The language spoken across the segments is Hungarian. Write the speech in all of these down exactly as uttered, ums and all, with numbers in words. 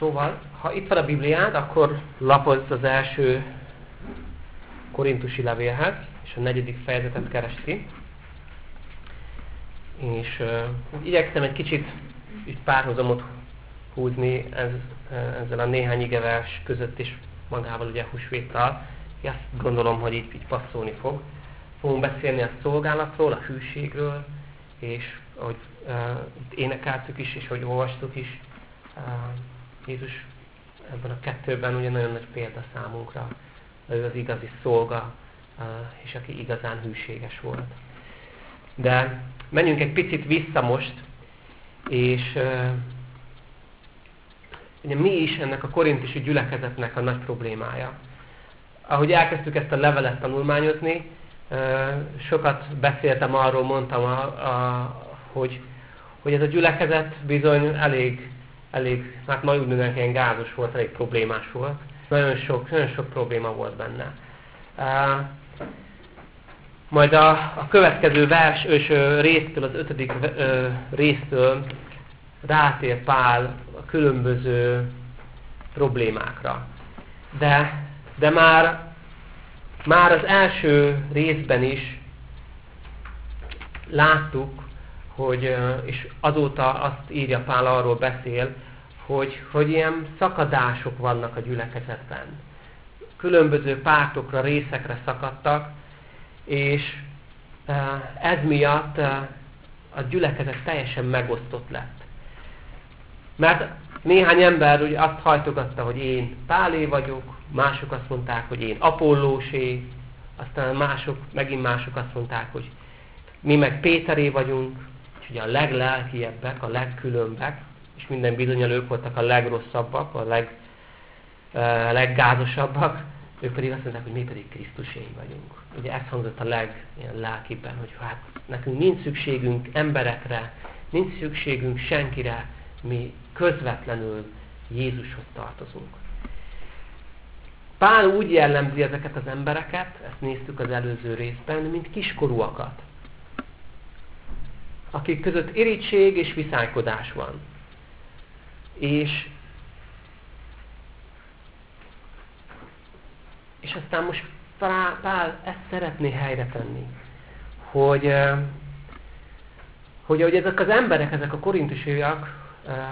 Szóval, ha itt van a Bibliád, akkor lapozz az első korintusi levélhez, és a negyedik fejezetet keresd ki. És uh, igyekszem egy kicsit így párhuzamot húzni ez, ezzel a néhány igevers között is magával ugye húsvéttal. Azt gondolom, hogy így, így passzolni fog. Fogunk beszélni a szolgálatról, a hűségről, és ahogy uh, itt énekeltük is, és ahogy olvastuk is, uh, Jézus ebben a kettőben ugye nagyon nagy példa számunkra. Ő az igazi szolga, uh, és aki igazán hűséges volt. De menjünk egy picit vissza most, és uh, ugye mi is ennek a korintusi gyülekezetnek a nagy problémája. Ahogy elkezdtük ezt a levelet tanulmányozni, uh, sokat beszéltem arról, mondtam, a, a, hogy, hogy ez a gyülekezet bizony elég, elég hát majd úgy mondanánk, ilyen gázos volt, elég problémás volt. Nagyon sok, nagyon sok probléma volt benne. Uh, Majd a, a következő vers és résztől, az ötödik ö, résztől rátér Pál a különböző problémákra. De, de már, már az első részben is láttuk, hogy, és azóta azt írja Pál, arról beszél, hogy, hogy ilyen szakadások vannak a gyülekezetben. Különböző pártokra, részekre szakadtak, és ez miatt a gyülekezet teljesen megosztott lett. Mert néhány ember ugye azt hajtogatta, hogy én Pálé vagyok, mások azt mondták, hogy én Apollósé, aztán mások, megint mások azt mondták, hogy mi meg Péteré vagyunk, és ugye a leglelkiebbek, a legkülönbek, és minden bizonnyal ők voltak a legrosszabbak, a leg, a leggázosabbak, ők pedig azt mondták, hogy mi pedig Krisztuséi vagyunk. Ugye ez hangzott a leglelkibben, hogy hát nekünk nincs szükségünk emberekre, nincs szükségünk senkire, mi közvetlenül Jézushoz tartozunk. Pál úgy jellemzi ezeket az embereket, ezt néztük az előző részben, mint kiskorúakat, akik között irigység és viszálykodás van. És És aztán most Pál ezt szeretné helyre tenni, hogy, hogy ahogy ezek az emberek, ezek a korintusiak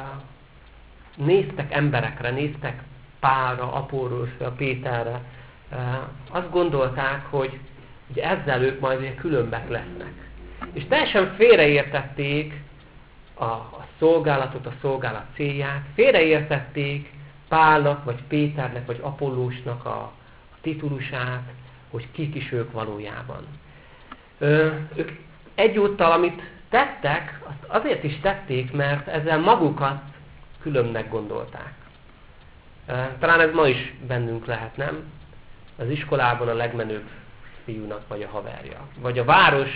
néztek emberekre, néztek Pálra, Apollósra, Péterre, azt gondolták, hogy, hogy ezzel ők majd ugye különbek lesznek. És teljesen félreértették a, a szolgálatot, a szolgálat célját, félreértették Pálnak, vagy Péternek, vagy Apollósnak a titulusát, hogy kik is ők valójában. Ö, ők egyúttal, amit tettek, azt azért is tették, mert ezzel magukat különbnek gondolták. Ö, talán ez ma is bennünk lehet, nem? Az iskolában a legmenőbb fiúnak vagy a haverja. Vagy a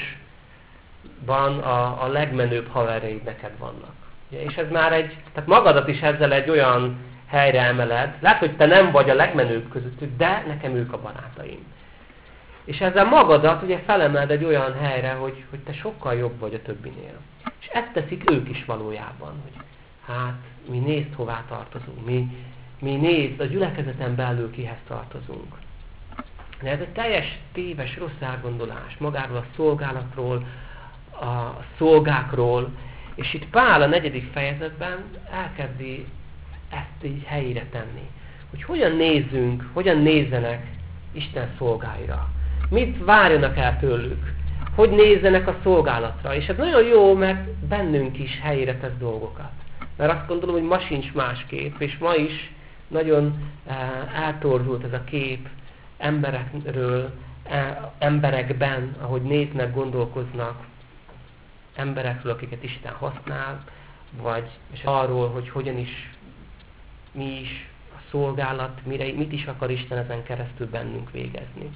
városban a, a legmenőbb haverjaid neked vannak. És ez már egy, tehát magadat is ezzel egy olyan helyre emeled. Lehet, hogy te nem vagy a legmenőbb közöttük, de nekem ők a barátaim. És ezzel magadat ugye felemeled egy olyan helyre, hogy, hogy te sokkal jobb vagy a többinél. És ezt teszik ők is valójában, hogy hát mi nézd hová tartozunk, mi, mi nézd a gyülekezeten belül kihez tartozunk. De ez egy teljes téves, rossz elgondolás magáról a szolgálatról, a szolgákról, és itt Pál a negyedik fejezetben elkezdi ezt így helyére tenni. Hogy hogyan nézzünk, hogyan nézzenek Isten szolgáira. Mit várjanak el tőlük. Hogy nézzenek a szolgálatra. És ez nagyon jó, mert bennünk is helyére tesz dolgokat. Mert azt gondolom, hogy ma sincs más kép, és ma is nagyon eh, eltorzult ez a kép emberekről, eh, emberekben, ahogy néznek, gondolkoznak, emberekről, akiket Isten használ, vagy és arról, hogy hogyan is mi is a szolgálat, mire, mit is akar Isten ezen keresztül bennünk végezni.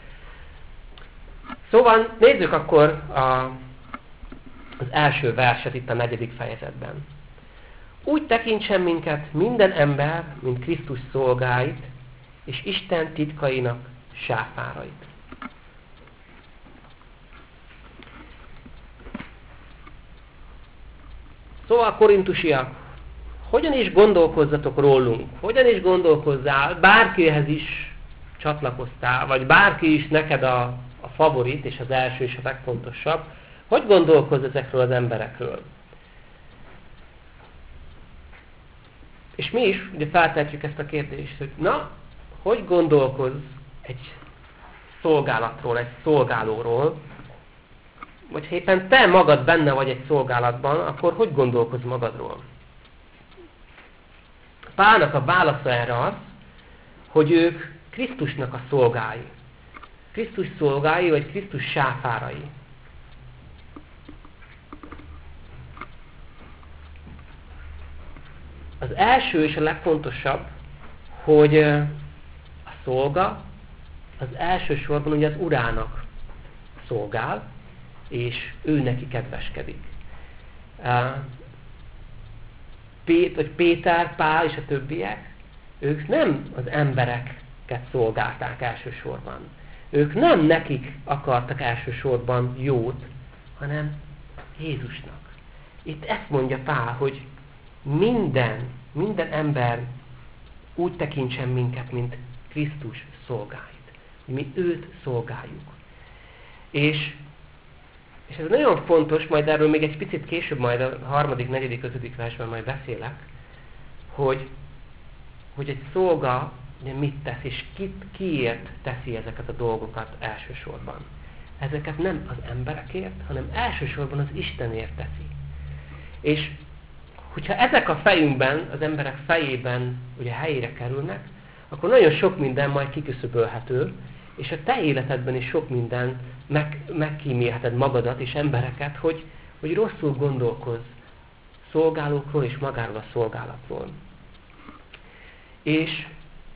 Szóval nézzük akkor a, az első verset itt a negyedik fejezetben. Úgy tekintsen minket minden ember, mint Krisztus szolgáit, és Isten titkainak sáfárait. Szóval korintusiak, hogyan is gondolkozzatok rólunk, hogyan is gondolkozzál, bárkihez is csatlakoztál, vagy bárki is neked a, a favorit, és az első és a legfontosabb, hogy gondolkozz ezekről az emberekről. És mi is ugye feltehetjük ezt a kérdést, hogy na, hogy gondolkozz egy szolgálatról, egy szolgálóról, vagy ha éppen te magad benne vagy egy szolgálatban, akkor hogy gondolkozz magadról? Pálnak a válasza erre az, hogy ők Krisztusnak a szolgái. Krisztus szolgái, vagy Krisztus sáfárai. Az első és a legfontosabb, hogy a szolga az elsősorban ugye az urának szolgál, és ő neki kedveskedik. Péter, Pál és a többiek, ők nem az embereket szolgálták elsősorban. Ők nem nekik akartak elsősorban jót, hanem Jézusnak. Itt ezt mondja Pál, hogy minden, minden ember úgy tekintsen minket, mint Krisztus szolgáit. Mi őt szolgáljuk. És, és ez nagyon fontos, majd erről még egy picit később, majd a harmadik, negyedik, ötödik versben majd beszélek, hogy, hogy egy szolga ugye mit tesz, és kit, kiért teszi ezeket a dolgokat elsősorban. Ezeket nem az emberekért, hanem elsősorban az Istenért teszi. És hogyha ezek a fejünkben, az emberek fejében ugye helyére kerülnek, akkor nagyon sok minden majd kiküszöbölhető, és a te életedben is sok minden meg, megkímélheted magadat és embereket, hogy, hogy rosszul gondolkozz szolgálókról és magáról a szolgálatról. És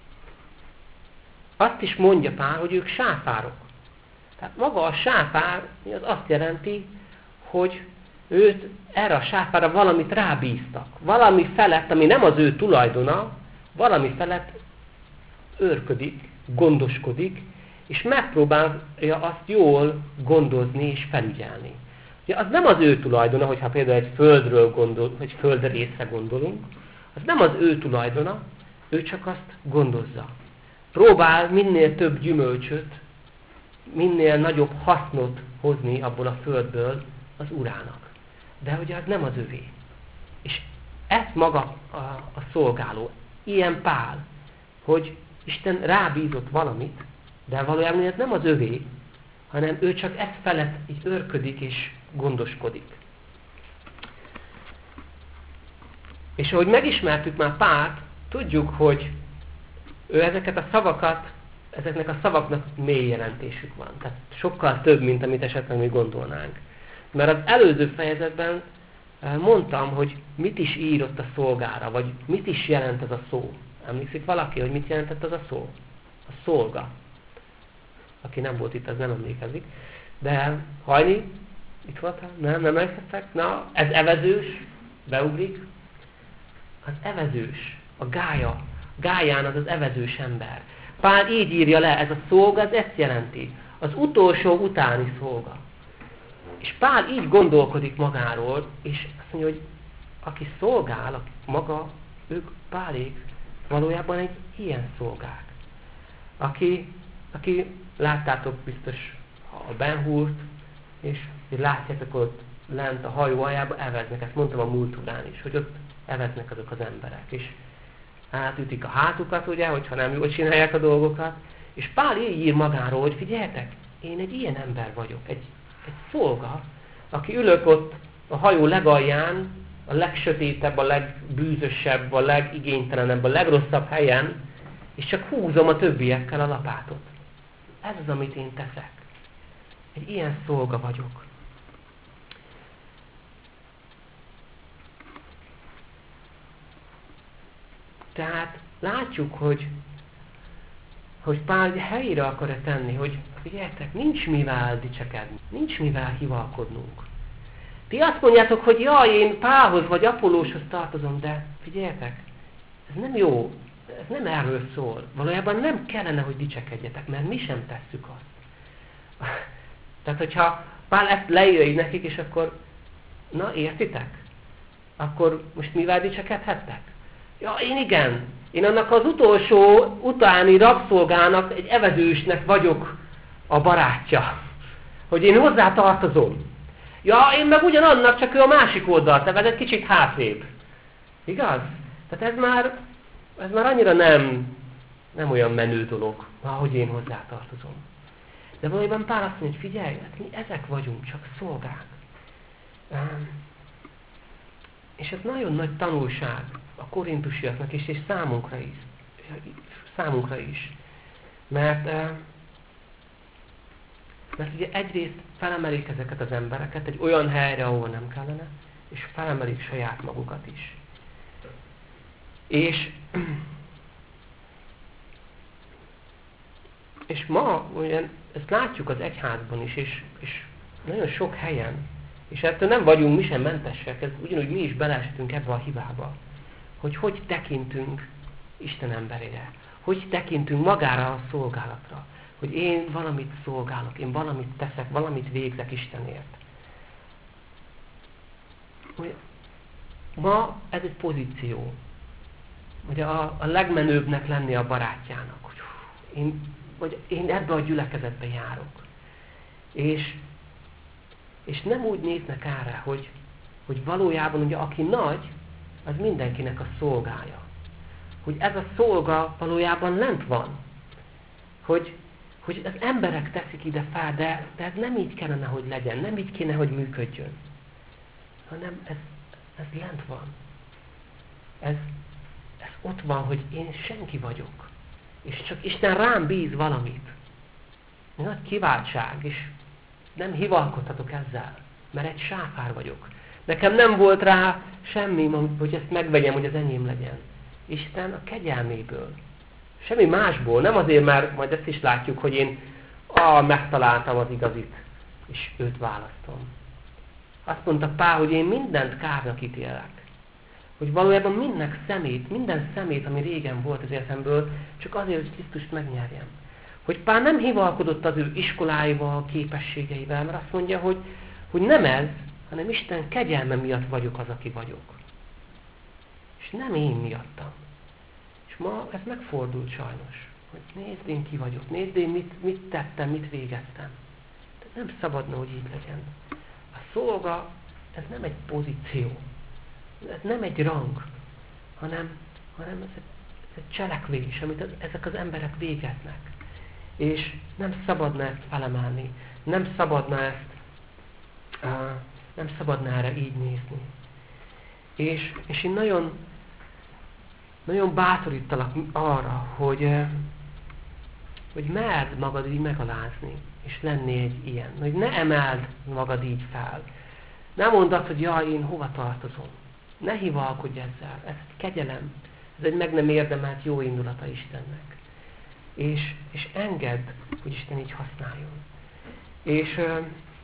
azt is mondja Pál, hogy ők sáfárok. Tehát maga a sáfár az azt jelenti, hogy őt erre a sáfára valamit rábíztak. Valami felett, ami nem az ő tulajdona, valami felett őrködik, gondoskodik, és megpróbálja azt jól gondozni és felügyelni. Ugye az nem az ő tulajdona, hogyha például egy földről gondol, vagy földrészre gondolunk, az nem az ő tulajdona, ő csak azt gondozza. Próbál minél több gyümölcsöt, minél nagyobb hasznot hozni abból a földből az urának. De ugye az nem az övé. És ez maga a, a szolgáló. Ilyen Pál, hogy Isten rábízott valamit, de valójában ez nem az övé, hanem ő csak ez felett így őrködik és gondoskodik. És ahogy megismertük már Pált, tudjuk, hogy ő ezeket a szavakat, ezeknek a szavaknak mély jelentésük van. Tehát sokkal több, mint amit esetleg mi gondolnánk. Mert az előző fejezetben mondtam, hogy mit is írott a szolgára, vagy mit is jelent ez a szó. Emlékszik valaki, hogy mit jelentett az a szó? A szolga. Aki nem volt itt, az nem emlékezik. De Hajni, itt voltál? Nem, nem emlékeztek? Na, ez evezős, beugrik. Az evezős, a gája. Gáján az az evezős ember. Pál így írja le, ez a szolga, az ezt jelenti. Az utolsó utáni szolga. És Pál így gondolkodik magáról, és azt mondja, hogy aki szolgál, aki maga, ők Pálék valójában egy ilyen szolgák. Aki, aki láttátok biztos a Ben Hurt, és látjátok ott lent a hajó aljában eveznek, ezt mondtam a múlt órán is, hogy ott eveznek azok az emberek, és átütik a hátukat, ugye, hogyha nem jól csinálják a dolgokat, és Pál így ír magáról, hogy figyeljetek, én egy ilyen ember vagyok, egy, egy szolga, aki ülök ott a hajó legalján, a legsötétebb, a legbűzösebb, a legigénytelenebb, a legrosszabb helyen, és csak húzom a többiekkel a lapátot. Ez az, amit én teszek. Egy ilyen szolga vagyok. Tehát látjuk, hogy, hogy Pál helyére akar-e tenni, hogy figyeljetek, nincs mivel dicsekedni, nincs mivel hivalkodnunk. Ti azt mondjátok, hogy jaj, én Pálhoz vagy Apollóshoz tartozom, de figyeljetek, ez nem jó, ez nem erről szól. Valójában nem kellene, hogy dicsekedjetek, mert mi sem tesszük azt. Tehát, hogyha Pál ezt leírja nekik, és akkor, na értitek? akkor most mivel dicsekedhettek? Ja, én igen. Én annak az utolsó utáni rabszolgának, egy evezősnek vagyok a barátja. Hogy én hozzá tartozom. Ja, én meg ugyanannak, csak ő a másik oldalt evezett, kicsit hátrébb. Igaz? Tehát ez már, ez már annyira nem, nem olyan menő dolog, ahogy én hozzá tartozom. De valójában Pál azt mondja, hogy figyelj, hát mi ezek vagyunk, csak szolgák. És ez nagyon nagy tanulság a korintusiaknak is, és számunkra is. Számunkra is. Mert, mert ugye egyrészt felemelik ezeket az embereket egy olyan helyre, ahol nem kellene, és felemelik saját magukat is. És, és ma ugyan, ezt látjuk az egyházban is, és, és nagyon sok helyen, és ettől nem vagyunk mi sem mentesek, ez ugyanúgy mi is beleestünk ebbe a hibába, hogy hogy tekintünk Isten emberére, hogy tekintünk magára a szolgálatra, hogy én valamit szolgálok, én valamit teszek, valamit végzek Istenért. Ma ez egy pozíció, hogy a, a legmenőbbnek lenni a barátjának, hogy én, vagy én ebbe a gyülekezetbe járok. És, és nem úgy néznek erre, hogy, hogy valójában ugye aki nagy, az mindenkinek a szolgája. Hogy ez a szolga valójában lent van. Hogy, hogy az emberek teszik ide fel, de, de ez nem így kellene, hogy legyen, nem így kéne, hogy működjön. Hanem ez, ez lent van. Ez, ez ott van, hogy én senki vagyok. És csak Isten rám bíz valamit. Nagy kiváltság, és nem hivalkodhatok ezzel, mert egy sáfár vagyok. Nekem nem volt rá semmi, hogy ezt megvegyem, hogy az enyém legyen. Isten a kegyelméből. Semmi másból. Nem azért, mert majd ezt is látjuk, hogy én ah, megtaláltam az igazit, és őt választom. Azt mondta Pál, hogy én mindent kárnak ítélek. Hogy valójában minden szemét, minden szemét, ami régen volt az életemből, csak azért, hogy Krisztust megnyerjem. Hogy Pál nem hivalkodott az ő iskoláival, képességeivel, mert azt mondja, hogy, hogy nem ez, hanem Isten kegyelme miatt vagyok az, aki vagyok. És nem én miattam. És ma ez megfordult sajnos. Hogy nézd én ki vagyok, nézd én mit, mit tettem, mit végeztem. De nem szabadna, hogy így legyen. A szolga, ez nem egy pozíció. Ez nem egy rang, hanem, hanem ez, egy, ez egy cselekvés, amit az, ezek az emberek végeznek. És nem szabadna ezt felemelni. Nem szabadna ezt, uh, nem szabadna erre így nézni. És, és én nagyon, nagyon bátorítalak arra, hogy, uh, hogy merd magad így megalázni, és lenni egy ilyen. Hogy ne emeld magad így fel. Ne mondd azt, hogy jaj, én hova tartozom. Ne hivalkodj ezzel. Ez egy kegyelem. Ez egy meg nem érdemelt jó indulata Istennek. És, és engedd, hogy Isten így használjon. És euh,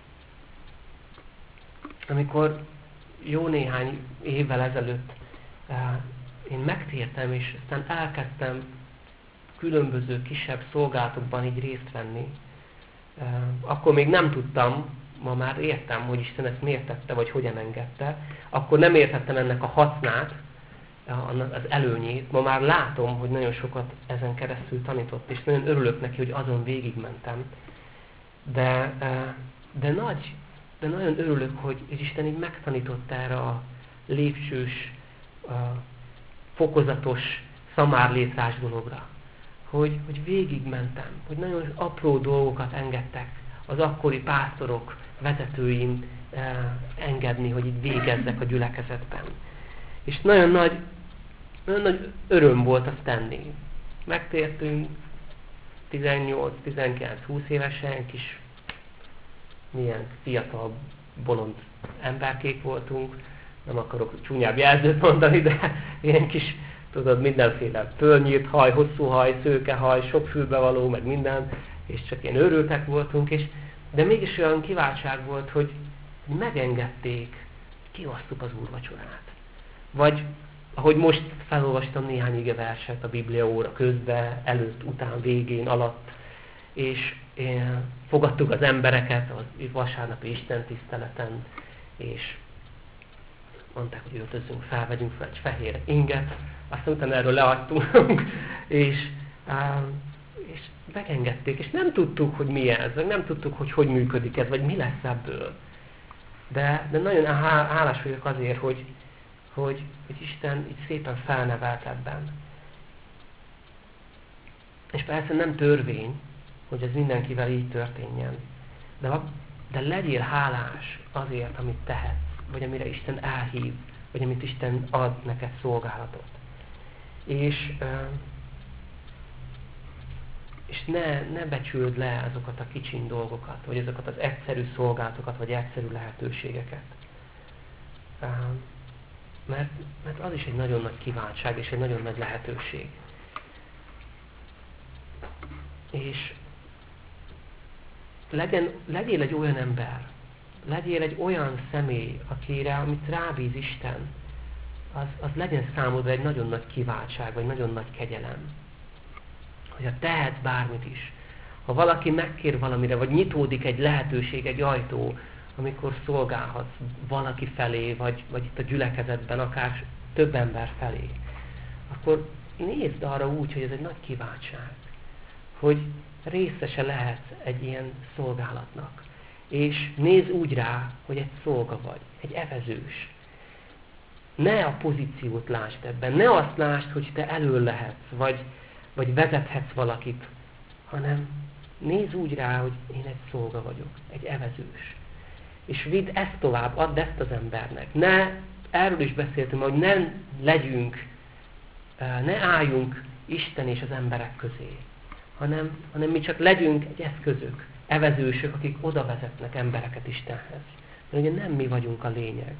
amikor jó néhány évvel ezelőtt uh, én megtértem, és aztán elkezdtem különböző kisebb szolgálatokban így részt venni, uh, akkor még nem tudtam, ma már értem, hogy Isten ezt miért tette, vagy hogyan engedte. Akkor nem értettem ennek a hasznát, az előnyét. Ma már látom, hogy nagyon sokat ezen keresztül tanított, és nagyon örülök neki, hogy azon végigmentem. De, de, nagy, de nagyon örülök, hogy Isten így megtanította erre a lépcsős, fokozatos, szamárlétrás dologra. Hogy, hogy végigmentem, hogy nagyon apró dolgokat engedtek az akkori pásztorok, vezetőim engedni, hogy így végezzek a gyülekezetben. És nagyon nagy, nagyon nagy öröm volt azt tenni. Megtértünk tizennyolc, tizenkilenc, húsz évesen, kis milyen fiatal, bolond emberkék voltunk. Nem akarok csúnyább jelzőt mondani, de ilyen kis, tudod, mindenféle fölnyírt haj, hosszú haj, szőkehaj, sok fülbevaló, meg minden, és csak ilyen őrültek voltunk, és, de mégis olyan kiváltság volt, hogy megengedték, kiosztuk az úrvacsorát. Vagy, ahogy most felolvastam néhány igeverset a Biblia óra közben, előtt, után, végén, alatt, és fogadtuk az embereket a vasárnapi istentiszteleten, és mondták, hogy öltözzünk fel, vegyünk fel egy fehér inget, aztán utána erről leadtunk, és, és megengedték, és nem tudtuk, hogy mi ez, vagy nem tudtuk, hogy hogy működik ez, vagy mi lesz ebből. De, de nagyon hálás vagyok azért, hogy, hogy, hogy Isten így szépen felnevelt ebben. És persze nem törvény, hogy ez mindenkivel így történjen, de, de legyél hálás azért, amit tehetsz, vagy amire Isten elhív, vagy amit Isten ad neked szolgálatot. És, és ne, ne becsüld le azokat a kicsin dolgokat, vagy azokat az egyszerű szolgálatokat, vagy egyszerű lehetőségeket. Mert, mert az is egy nagyon nagy kiváltság, és egy nagyon nagy lehetőség. És legyen, legyél egy olyan ember, legyél egy olyan személy, akire, amit rábíz Isten, az, az legyen számodra egy nagyon nagy kiváltság, vagy nagyon nagy kegyelem. Hogyha tehetsz bármit is, ha valaki megkér valamire, vagy nyitódik egy lehetőség, egy ajtó, amikor szolgálhatsz valaki felé, vagy, vagy itt a gyülekezetben, akár több ember felé, akkor nézd arra úgy, hogy ez egy nagy kiváltság, hogy részese lehetsz egy ilyen szolgálatnak. És nézz úgy rá, hogy egy szolga vagy, egy evezős. Ne a pozíciót lásd ebben, ne azt lásd, hogy te elől lehetsz, vagy, vagy vezethetsz valakit, hanem nézz úgy rá, hogy én egy szolga vagyok, egy evezős. És vidd ezt tovább, add ezt az embernek. Ne, erről is beszéltünk, hogy ne legyünk, ne álljunk Isten és az emberek közé, hanem, hanem mi csak legyünk egy eszközök, evezősök, akik oda vezetnek embereket Istenhez. Mert ugye nem mi vagyunk a lényeg.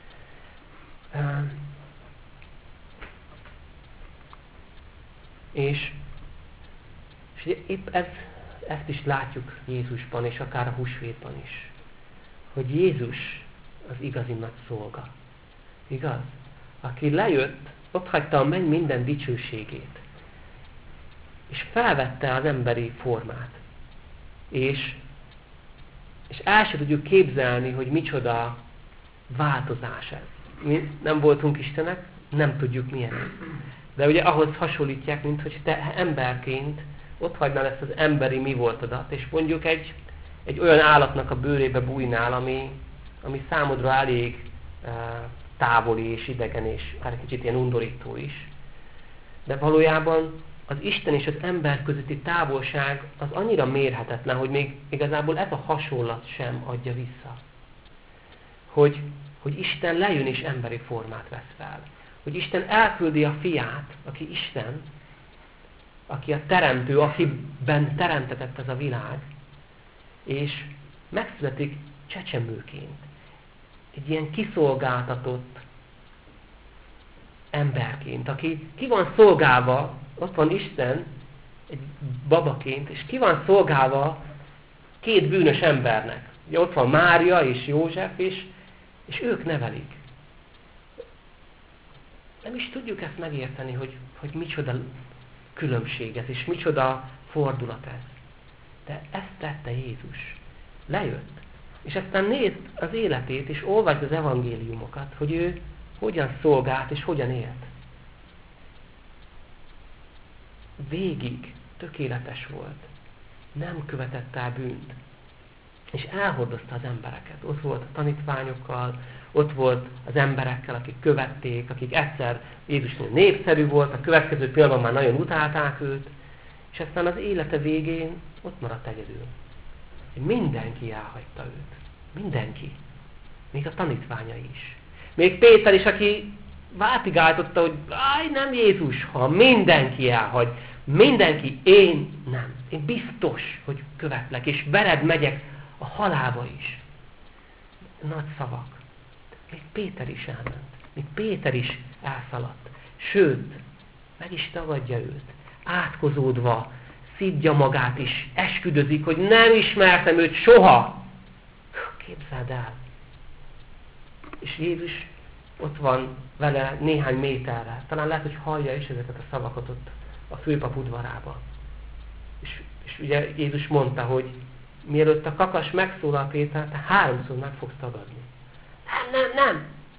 És, és épp ez, ezt is látjuk Jézusban, és akár a húsvétban is. Hogy Jézus az igazi nagy szolga. Igaz? Aki lejött, ott hagyta a menny minden dicsőségét. És felvette az emberi formát. És, és el sem tudjuk képzelni, hogy micsoda változás ez. Mi nem voltunk Istenek, nem tudjuk milyen ez. De ugye ahhoz hasonlítják, mint hogy te emberként ott hagynál ezt az emberi mi voltodat, és mondjuk egy, egy olyan állatnak a bőrébe bújnál, ami, ami számodra elég uh, távoli és idegen, és akár kicsit ilyen undorító is. De valójában az Isten és az ember közötti távolság az annyira mérhetetlen, hogy még igazából ez a hasonlat sem adja vissza. Hogy, hogy Isten lejön és emberi formát vesz fel. Hogy Isten elküldi a fiát, aki Isten, aki a teremtő, akiben teremtetett ez a világ, és megszületik csecsemőként. Egy ilyen kiszolgáltatott emberként, aki ki van szolgálva, ott van Isten, egy babaként, és ki van szolgálva két bűnös embernek. Ugye ott van Mária és József, és, és ők nevelik. Nem is tudjuk ezt megérteni, hogy, hogy micsoda különbség ez, és micsoda fordulat ez. De ezt tette Jézus. Lejött. És aztán nézd az életét, és olvasd az evangéliumokat, hogy ő hogyan szolgált, és hogyan élt. Végig tökéletes volt. Nem követett el bűnt. És elhordozta az embereket. Ott volt a tanítványokkal, ott volt az emberekkel, akik követték, akik egyszer Jézusnél népszerű volt, a következő pillanatban már nagyon utálták őt, és aztán az élete végén ott maradt egyedül. Mindenki elhagyta őt. Mindenki. Még a tanítványai is. Még Péter is, aki váltigáltotta, hogy áj, nem Jézus, ha mindenki elhagy. Mindenki, én nem. Én biztos, hogy követlek, és veled megyek a halálba is. Nagy szavak. Még Péter is elment. Még Péter is elszaladt. Sőt, meg is tagadja őt. Átkozódva, szidja magát is, esküdözik, hogy nem ismertem őt soha. Képzeld el. És Jézus ott van vele néhány méterre. Talán lehet, hogy hallja is ezeket a szavakat ott a főpap udvarában. És, és ugye Jézus mondta, hogy mielőtt a kakas megszólal Péter, te háromszor meg fogsz tagadni. Nem, nem, nem.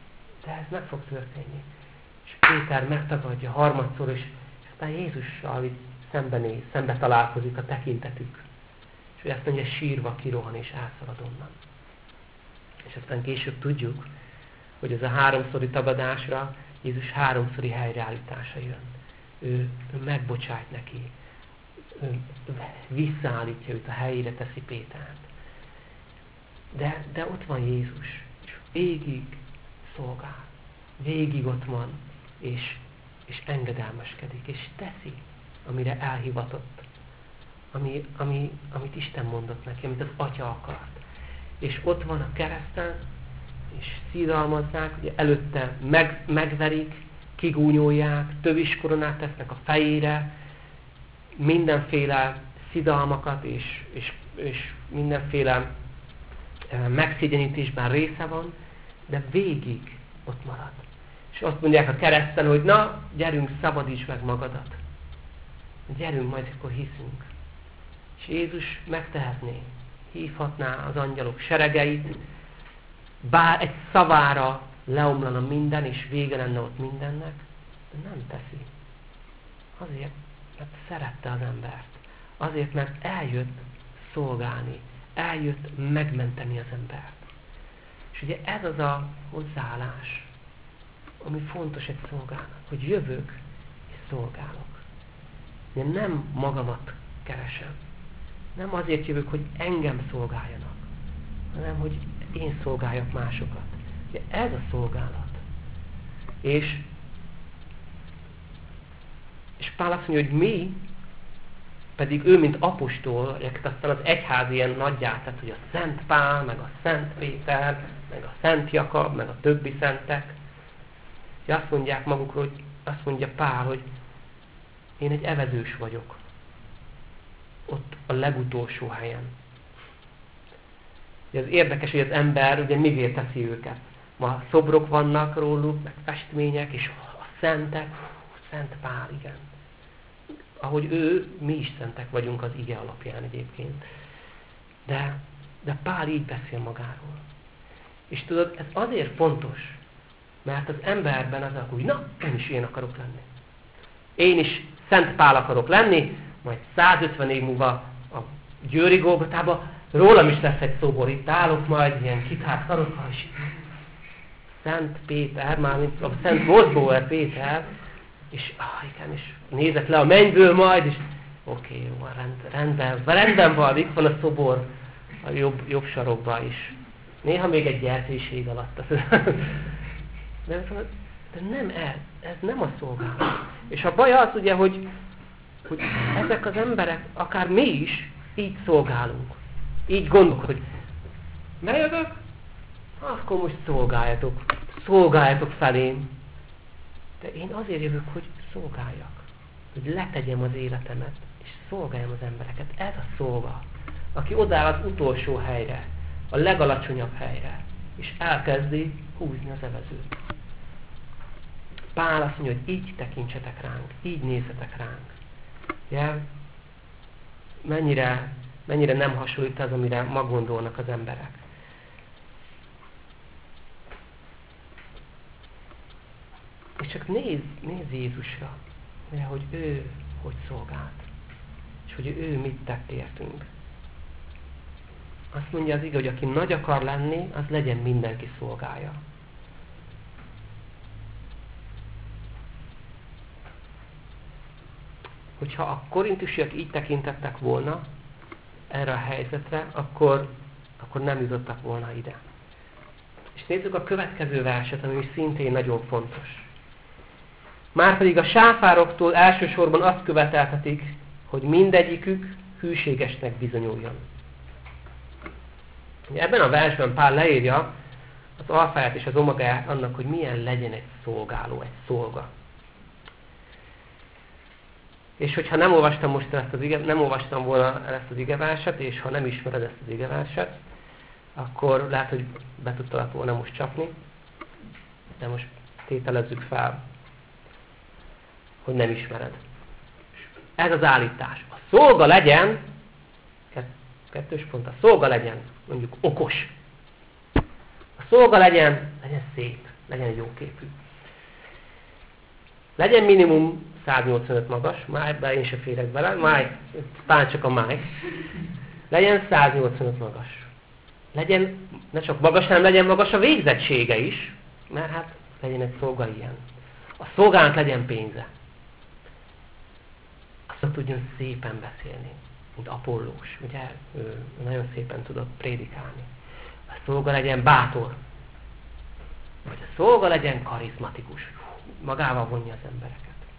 De ez meg fog történni. És Péter megtagadja harmadszor, és aztán Jézussal szembenéz, szembe találkozik a tekintetük. És ő azt mondja, sírva kirohan és elszalad onnan. És aztán később tudjuk, hogy ez a háromszori tagadásra Jézus háromszori helyreállítása jön. Ő, ő megbocsájt neki. Ő visszaállítja őt, a helyére teszi Pétert. De, de ott van Jézus, és végig szolgál. Végig ott van, és, és engedelmeskedik, és teszi, amire elhivatott. Ami, ami, amit Isten mondott neki, amit az Atya akart. És ott van a kereszten, és szidalmazzák, ugye előtte meg, megverik, kigúnyolják, töviskoronát tesznek a fejére, mindenféle szidalmakat és, és, és mindenféle megszégyenítésben része van, de végig ott marad. És azt mondják a kereszten, hogy na, gyerünk, szabadíts meg magadat. Gyerünk, majd akkor hiszünk. És Jézus megtehetné, hívhatná az angyalok seregeit, bár egy szavára leomlana minden, és vége lenne ott mindennek, de nem teszi. Azért, mert szerette az embert. Azért, mert eljött szolgálni, eljött megmenteni az embert. És ugye ez az a hozzáállás, ami fontos egy szolgának, hogy jövök és szolgálok. Én nem magamat keresem. Nem azért jövök, hogy engem szolgáljanak, hanem hogy én szolgáljak másokat. Ugye ez a szolgálat. És, és Pál azt mondja, hogy mi, pedig ő, mint apostol, aztán az egyház ilyen nagyját, tehát hogy a Szent Pál, meg a Szent Péter, meg a Szent Jakab, meg a többi szentek, és azt mondják magukról, hogy azt mondja Pál, hogy én egy evezős vagyok. Ott a legutolsó helyen. Ugye az érdekes, hogy az ember ugye miért teszi őket. Ma szobrok vannak róluk, meg festmények, és a szentek, Szent Pál, igen. Ahogy ő, mi is szentek vagyunk az ige alapján egyébként. De, de Pál így beszél magáról. És tudod, ez azért fontos, mert az emberben az akkor, hogy na, én is én akarok lenni. Én is Szent Pál akarok lenni, majd százötven év múlva a Győri Golgotában rólam is lesz egy szobor, itt állok majd ilyen kitárt karokkal, és Szent Péter, már mint a Szent Goldbauer Péter, és ah, igen, és nézek le a mennyből majd, és oké, okay, jó, rend, rendben, rendben van, itt van a szobor a jobb, jobb sarokban is. Néha még egy gyertéség alatt. De, de nem ez, ez nem a szolgálat. És a baj az ugye, hogy, hogy ezek az emberek, akár mi is, így szolgálunk. Így gondoljuk, hogy bejövök, akkor most szolgáljatok. Szolgáljatok felém. De én azért jövök, hogy szolgáljak. Hogy letegyem az életemet, és szolgáljam az embereket. Ez a szolga, aki odáll az utolsó helyre, a legalacsonyabb helyre, és elkezdi húzni az evezőt. Pál azt mondja, hogy így tekintsetek ránk, így nézzetek ránk. Ja? Mennyire, mennyire nem hasonlít az, amire ma gondolnak az emberek. És csak nézz, nézz Jézusra, hogy ő hogy szolgált, és hogy ő mit tett értünk. Azt mondja az ige, hogy aki nagy akar lenni, az legyen mindenki szolgája. Hogyha a korintusiak így tekintettek volna erre a helyzetre, akkor, akkor nem jutottak volna ide. És nézzük a következő verset, ami szintén nagyon fontos. Márpedig a sáfároktól elsősorban azt követeltetik, hogy mindegyikük hűségesnek bizonyuljon. Ebben a versben Pál leírja az alfáját és az omegáját annak, hogy milyen legyen egy szolgáló, egy szolga. És hogyha nem olvastam most ezt az ige, nem olvastam volna ezt az igeverset, és ha nem ismered ezt az igeverset, akkor lehet, hogy be tudtalak volna most csapni, de most tételezzük fel, hogy nem ismered. Ez az állítás. A szolga legyen, kettős pont, a szolga legyen, mondjuk okos. A szolga legyen, legyen szép. Legyen jóképű. Legyen minimum száznyolcvanöt magas, máj, be én se férek bele, máj, talán csak a máj. Legyen száznyolcvanöt magas. Legyen, ne csak magas, hanem legyen magas a végzettsége is, mert hát legyen egy szolga ilyen. A szolgának legyen pénze. Azt tudjon szépen beszélni, mint Apollós, ugye? Ő nagyon szépen tudott prédikálni. A szolga legyen bátor, vagy a szolga legyen karizmatikus, magával vonja az embereket.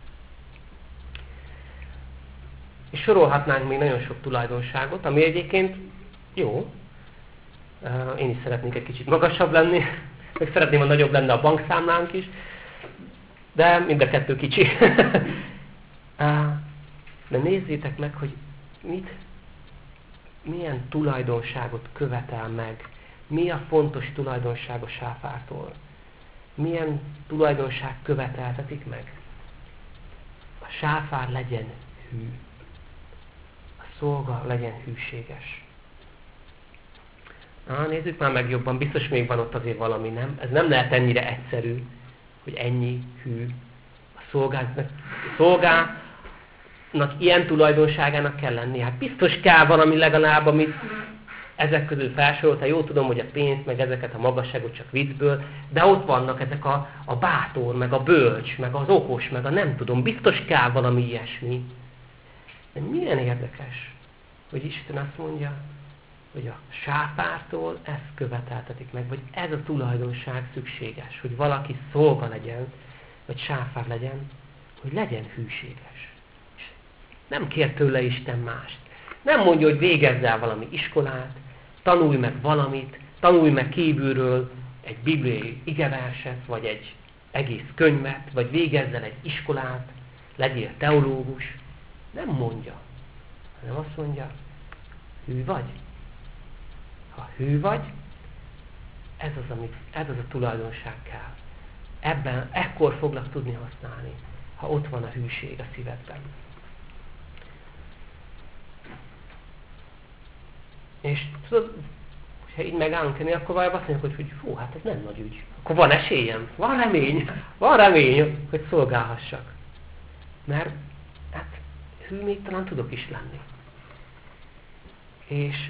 És sorolhatnánk még nagyon sok tulajdonságot, ami egyébként jó. Én is szeretnék egy kicsit magasabb lenni, meg szeretném, ha nagyobb lenne a bankszámlánk is, de mind a kettő kicsi. De nézzétek meg, hogy mit, milyen tulajdonságot követel meg, mi a fontos tulajdonság a sáfártól. Milyen tulajdonság követeltetik meg? A sáfár legyen hű. A szolga legyen hűséges. Na, nézzük már meg jobban, biztos még van ott azért valami, nem? Ez nem lehet ennyire egyszerű, hogy ennyi hű. A szolgának, a szolgának ilyen tulajdonságának kell lenni. Hát biztos kell valami legalább, amit ezek közül felsorolta. Jó tudom, hogy a pénzt, meg ezeket a magasságot csak viccből, de ott vannak ezek a, a bátor, meg a bölcs, meg az okos, meg a nem tudom. Biztos kell valami ilyesmi. De milyen érdekes, hogy Isten azt mondja, hogy a sáfártól ezt követeltetik meg, vagy ez a tulajdonság szükséges, hogy valaki szolga legyen, vagy sáfár legyen, hogy legyen hűséges. És nem kér tőle Isten mást. Nem mondja, hogy végezz el valami iskolát, tanulj meg valamit, tanulj meg kívülről egy bibliai igeverset, vagy egy egész könyvet, vagy végezz el egy iskolát, legyél teológus. Nem mondja, hanem azt mondja, hű vagy. Ha hű vagy, ez az, amit, ez az a tulajdonság kell. Ebben, ekkor foglak tudni használni, ha ott van a hűség a szívedben. És tudod, ha így megállunk enni, akkor valójában azt mondjuk, hogy, hogy fú, hát ez nem nagy ügy. Akkor van esélyem, van remény, van remény, hogy szolgálhassak. Mert hát hű még talán tudok is lenni. És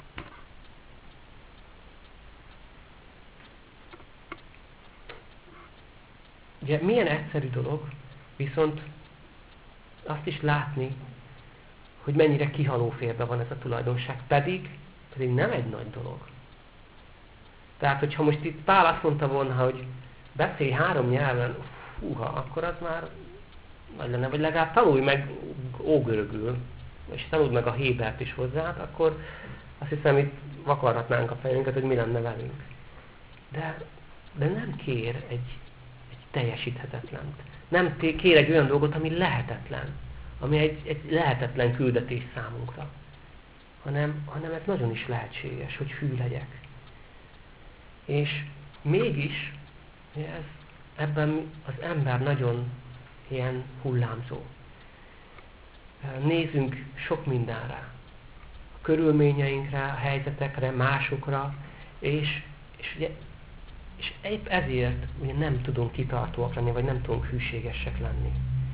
ugye milyen egyszerű dolog, viszont azt is látni, hogy mennyire kihalóférbe van ez a tulajdonság, pedig, pedig nem egy nagy dolog. Tehát, hogyha most itt Pál azt mondta volna, hogy beszélj három nyelven, húha, akkor az már nagy lenne, vagy legalább tanulj meg ógörögül, és tanuld meg a hébert is hozzá, akkor azt hiszem, itt vakarhatnánk a fejünket, hogy mi lenne velünk. De, de nem kér egy, egy teljesíthetetlent. Nem kér egy olyan dolgot, ami lehetetlen. Ami egy, egy lehetetlen küldetés számunkra. Hanem, hanem ez nagyon is lehetséges, hogy hű legyek. És mégis ez, ebben az ember nagyon ilyen hullámzó. Nézzünk sok mindenre. A körülményeinkre, a helyzetekre, másokra, és, és, ugye, és épp ezért ugye nem tudunk kitartóak lenni, vagy nem tudunk hűségesek lenni.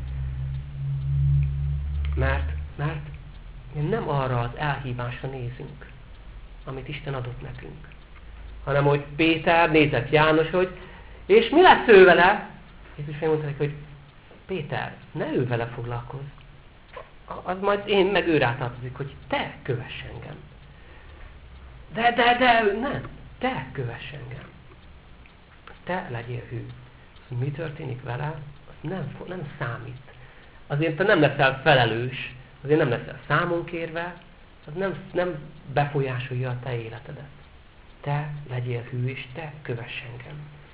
Mert, mert nem arra az elhívásra nézünk, amit Isten adott nekünk. Hanem, hogy Péter nézett János, hogy és mi lesz ő vele? Jézus megmondta neki, hogy Péter, ne ő vele foglalkozz. Az majd én meg ő rátartozik, hogy te kövess engem. De, de, de, nem. Te kövess engem. Te legyél hű. Mi történik vele, az nem, nem számít. Azért te nem leszel felelős, azért nem leszel számon kérve, az nem, nem befolyásolja a te életedet. Te legyél hű, és te kövess engem.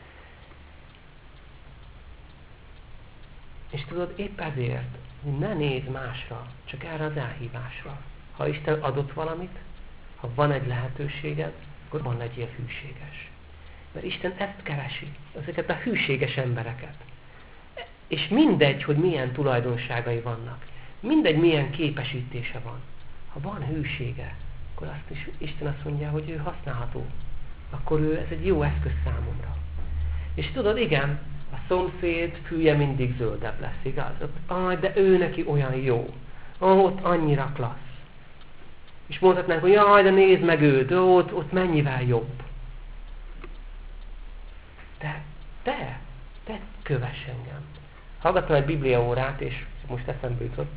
És tudod, épp ezért ne nézz másra, csak erre az elhívásra. Ha Isten adott valamit, ha van egy lehetőséged, akkor van legyél hűséges. Mert Isten ezt keresi, ezeket a hűséges embereket. És mindegy, hogy milyen tulajdonságai vannak. Mindegy, milyen képesítése van. Ha van hűsége, akkor azt is Isten azt mondja, hogy ő használható. Akkor ő, ez egy jó eszköz számomra. És tudod, igen, a szomszéd fülye mindig zöldebb lesz, igaz? Aj, de ő neki olyan jó. Ah, ott annyira klassz. És mondhatnánk, hogy jaj, de nézd meg őt, ott, ott mennyivel jobb. De te, te kövess engem. Hallgattam egy bibliaórát, és most eszembe jutott,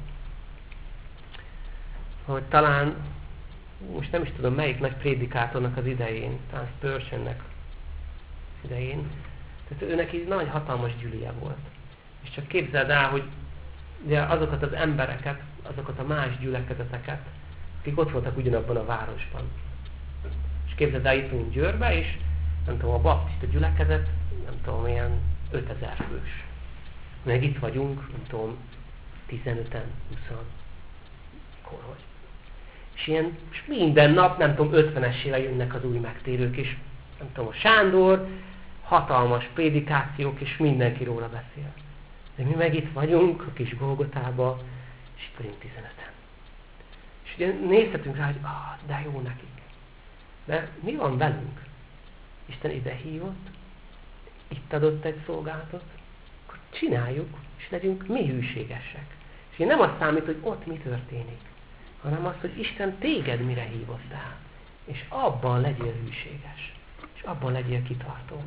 hogy talán, most nem is tudom melyik nagy prédikátornak az idején, talán Spurgeonnek idején, tehát ő neki nagy hatalmas gyűlije volt. És csak képzeld el, hogy ugye azokat az embereket, azokat a más gyülekezeteket, akik ott voltak ugyanabban a városban. És képzeld el, itt vagyunk Győrbe, és nem tudom, a baptista gyülekezet, nem tudom, ilyen ötezer fős. Meg itt vagyunk, nem tudom, tizenöten, húszan, mikor hogy. És ilyen, és minden nap, nem tudom, ötvenesével jönnek az új megtérők, és nem tudom, a Sándor, hatalmas prédikációk, és mindenki róla beszél. De mi meg itt vagyunk, a kis Golgotába, és itt vagyunk tizenöten. És ugye nézhetünk rá, hogy ah, de jó nekik. De mi van velünk? Isten ide hívott, itt adott egy szolgálatot, akkor csináljuk, és legyünk mi hűségesek. És én nem azt számít, hogy ott mi történik, hanem azt, hogy Isten téged mire hívottál. És abban legyél hűséges. És abban legyél kitartó.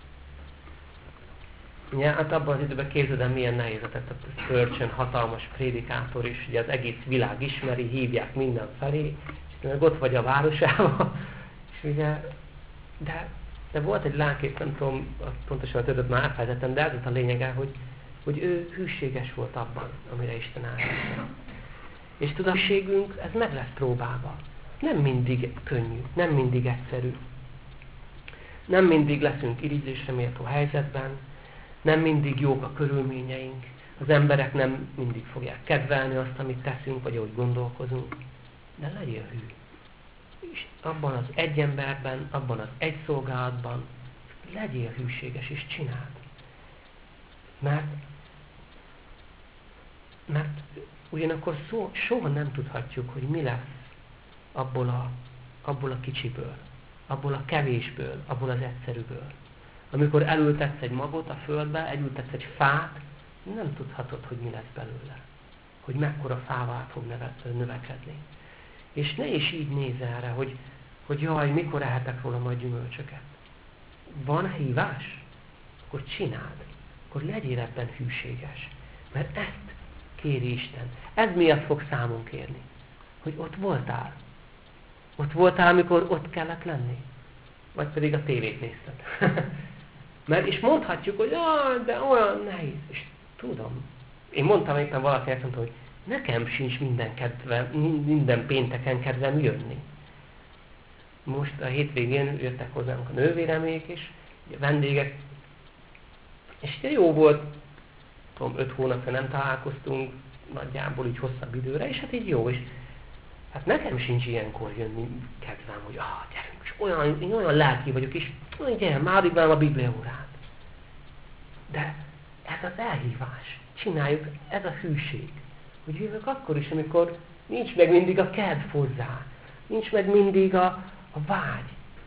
Ja, hát abban az időben képzeld, milyen nehéz a Spurgeon hatalmas prédikátor is, ugye az egész világ ismeri, hívják mindenfelé, és meg ott vagy a városában, és ugye, de, de volt egy lelkész, nem tudom, pontosan a többet már elfelejtettem, de ez volt a lényege, hogy, hogy ő hűséges volt abban, amire Isten állította. És tudatosságunk, ez meg lesz próbálva. Nem mindig könnyű, nem mindig egyszerű. Nem mindig leszünk irigylésre méltó helyzetben, nem mindig jók a körülményeink, az emberek nem mindig fogják kedvelni azt, amit teszünk, vagy ahogy gondolkozunk. De legyél hű. És abban az egy emberben, abban az egy szolgálatban legyél hűséges, és csináld. Mert, mert ugyanakkor szó, soha nem tudhatjuk, hogy mi lesz abból a, abból a kicsiből, abból a kevésből, abból az egyszerűből. Amikor elültetsz egy magot a földbe, elültetsz egy fát, nem tudhatod, hogy mi lesz belőle. Hogy mekkora fává fog neve, növekedni. És ne is így nézz erre, hogy, hogy jaj, mikor ehetek róla majd gyümölcsöket. Van hívás? Akkor csináld. Akkor legyél ebben hűséges. Mert ezt kéri Isten. Ez miatt fog számon kérni. Hogy ott voltál. Ott voltál, amikor ott kellett lenni. Vagy pedig a tévét nézted. Mert és mondhatjuk, hogy ah, de olyan nehéz. És tudom. Én mondtam éppen valakinek, mondta, hogy nekem sincs minden, kedve, minden pénteken kedvem jönni. Most a hétvégén jöttek hozzánk a nővéremék is, a vendégek. És jó volt, tudom, öt hónapja nem találkoztunk, nagyjából így hosszabb időre, és hát így jó is. Hát nekem sincs ilyenkor jönni kedvem, hogy ah, gyerünk, és olyan, én olyan lelki vagyok, és olyan gyere, már így a bibliaórát. De ez az elhívás. Csináljuk, ez a hűség. Hogy jövök akkor is, amikor nincs meg mindig a kedv hozzá. Nincs meg mindig a, a vágy.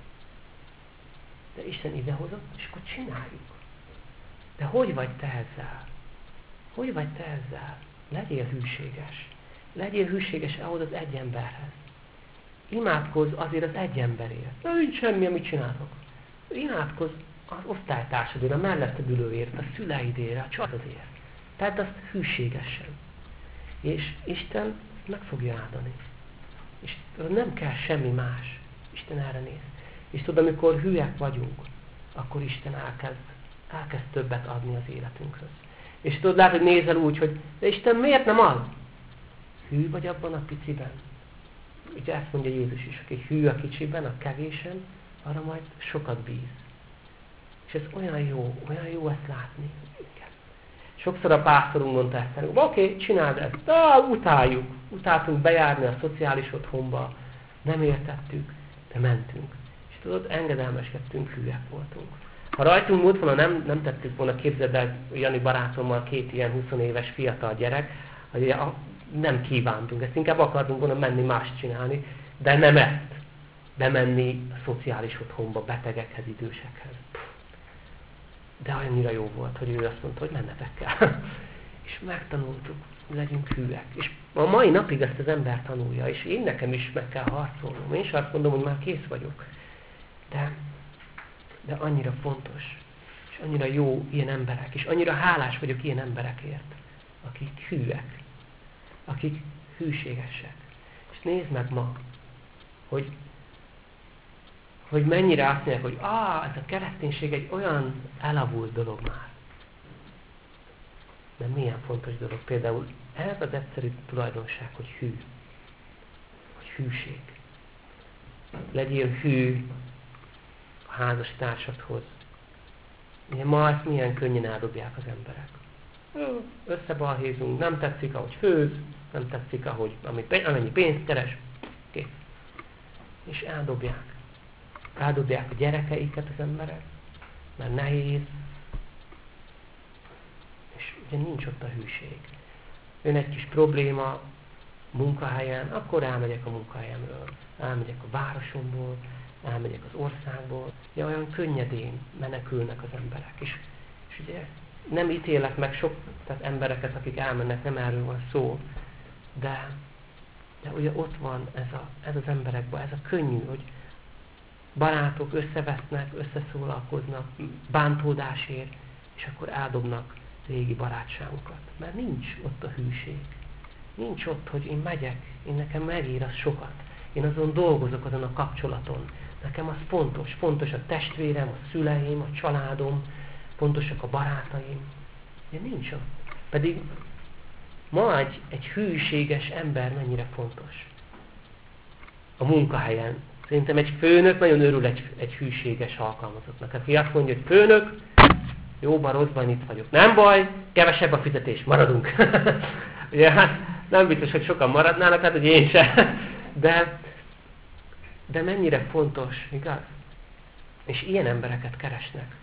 De Isten idehozott, és akkor csináljuk. De hogy vagy te ezzel? Hogy vagy te ezzel? Legyél hűséges. Legyél hűséges ahhoz az egy emberhez. Imádkozz azért az egy emberért. Na, nincs semmi, amit csinálok. Imádkozz az osztálytársadért, a melletted ülőért, a szüleidért, a családodért. Tehát azt hűségesen. És Isten meg fogja áldani. És nem kell semmi más. Isten erre néz. És tudod, amikor hülyek vagyunk, akkor Isten elkezd, elkezd többet adni az életünkhöz. És tudod, lehet, hogy nézel úgy, hogy de Isten miért nem ad? Hű vagy abban a piciben? Ugye ezt mondja Jézus is, aki hű a kicsiben, a kevésen, arra majd sokat bíz. És ez olyan jó, olyan jó ezt látni. Igen. Sokszor a pásztorunk mondta ezt, hogy oké, okay, csináld ezt, de utáljuk. Utáltunk bejárni a szociális otthonba, nem értettük, de mentünk. És tudod, engedelmeskedtünk, hülyek voltunk. Ha rajtunk múlt volna, nem, nem tettük volna, képzeld el Jani barátommal két ilyen húsz éves fiatal gyerek, hogy nem kívántunk, ezt inkább akartunk volna menni mást csinálni, de nem ezt. Bemenni a szociális otthonba, betegekhez, idősekhez. Puh. De annyira jó volt, hogy ő azt mondta, hogy mennetek kell. És megtanultuk, legyünk hűek. És a mai napig ezt az ember tanulja, és én nekem is meg kell harcolnom. Én is azt mondom, hogy már kész vagyok. De, de annyira fontos, és annyira jó ilyen emberek, és annyira hálás vagyok ilyen emberekért, akik hűek, akik hűségesek. És nézd meg ma, hogy, hogy mennyire azt mondják, hogy ah, ez a kereszténység egy olyan elavult dolog már. De milyen fontos dolog. Például ez az egyszerű tulajdonság, hogy hű. Hogy hűség. Legyél hű a házas társadhoz. Ugye ma ezt milyen könnyen eldobják az emberek. Összebalhézunk, nem tetszik, ahogy főz, nem tetszik, ahogy, amennyi pénzt keres, kész. És eldobják. Eldobják a gyerekeiket az emberek, mert nehéz, és ugye nincs ott a hűség. Jön egy kis probléma munkahelyen, akkor elmegyek a munkahelyemről, elmegyek a városomból, elmegyek az országból. Ugye olyan könnyedén menekülnek az emberek. És, és ugye nem ítélek meg sok tehát embereket, akik elmennek, nem erről van szó, de, de ugye ott van ez, a, ez az emberekben, ez a könnyű, hogy barátok összevesznek, összeszólalkoznak, bántódásért, és akkor eldobnak régi barátságokat. Mert nincs ott a hűség. Nincs ott, hogy én megyek, én nekem megér az sokat. Én azon dolgozok, azon a kapcsolaton. Nekem az fontos. Fontos a testvérem, a szüleim, a családom, fontosak a barátaim. De nincs ott. Pedig ma egy, egy hűséges ember mennyire fontos. A munkahelyen. Szerintem egy főnök nagyon örül egy, egy hűséges alkalmazottnak. Aki azt mondja, hogy főnök, jóban, rosszban itt vagyok. Nem baj, kevesebb a fizetés, maradunk. Ugye, hát nem biztos, hogy sokan maradnának, hát hogy én sem. De, de mennyire fontos, igaz? És ilyen embereket keresnek.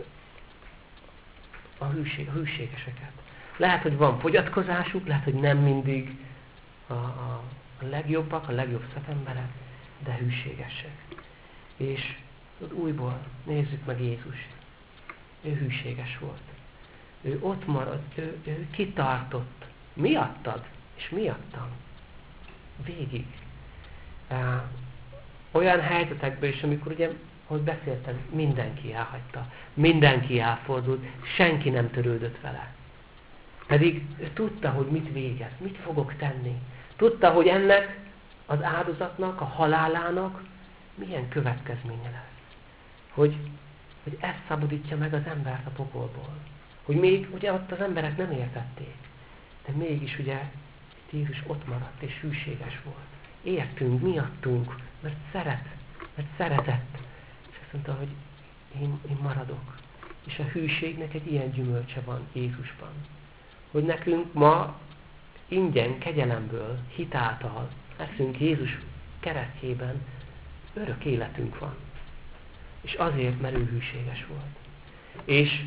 A, hűség, a hűségeseket. Lehet, hogy van fogyatkozásuk, lehet, hogy nem mindig a, a, a legjobbak, a legjobb szakemberek, de hűségesek. És az újból nézzük meg Jézust. Ő hűséges volt. Ő ott maradt, ő, ő kitartott. Miattad, és miattam. Végig. Uh, olyan helyzetekben is, amikor ugye, ahogy beszéltem, mindenki elhagyta. Mindenki elfordult, senki nem törődött vele. Pedig ő tudta, hogy mit végez, mit fogok tenni. Tudta, hogy ennek az áldozatnak, a halálának milyen következménye lesz. Hogy, hogy ez szabadítja meg az embert a pokolból. Hogy még ugye ott az emberek nem értették. De mégis ugye Jézus ott maradt és hűséges volt. Értünk, miattunk, mert szeret, mert szeretett. És azt mondta, hogy én, én maradok. És a hűségnek egy ilyen gyümölcse van Jézusban. Hogy nekünk ma ingyen, kegyelemből, hitáltal leszünk Jézus keresztjében, örök életünk van. És azért, mert ő hűséges volt. És,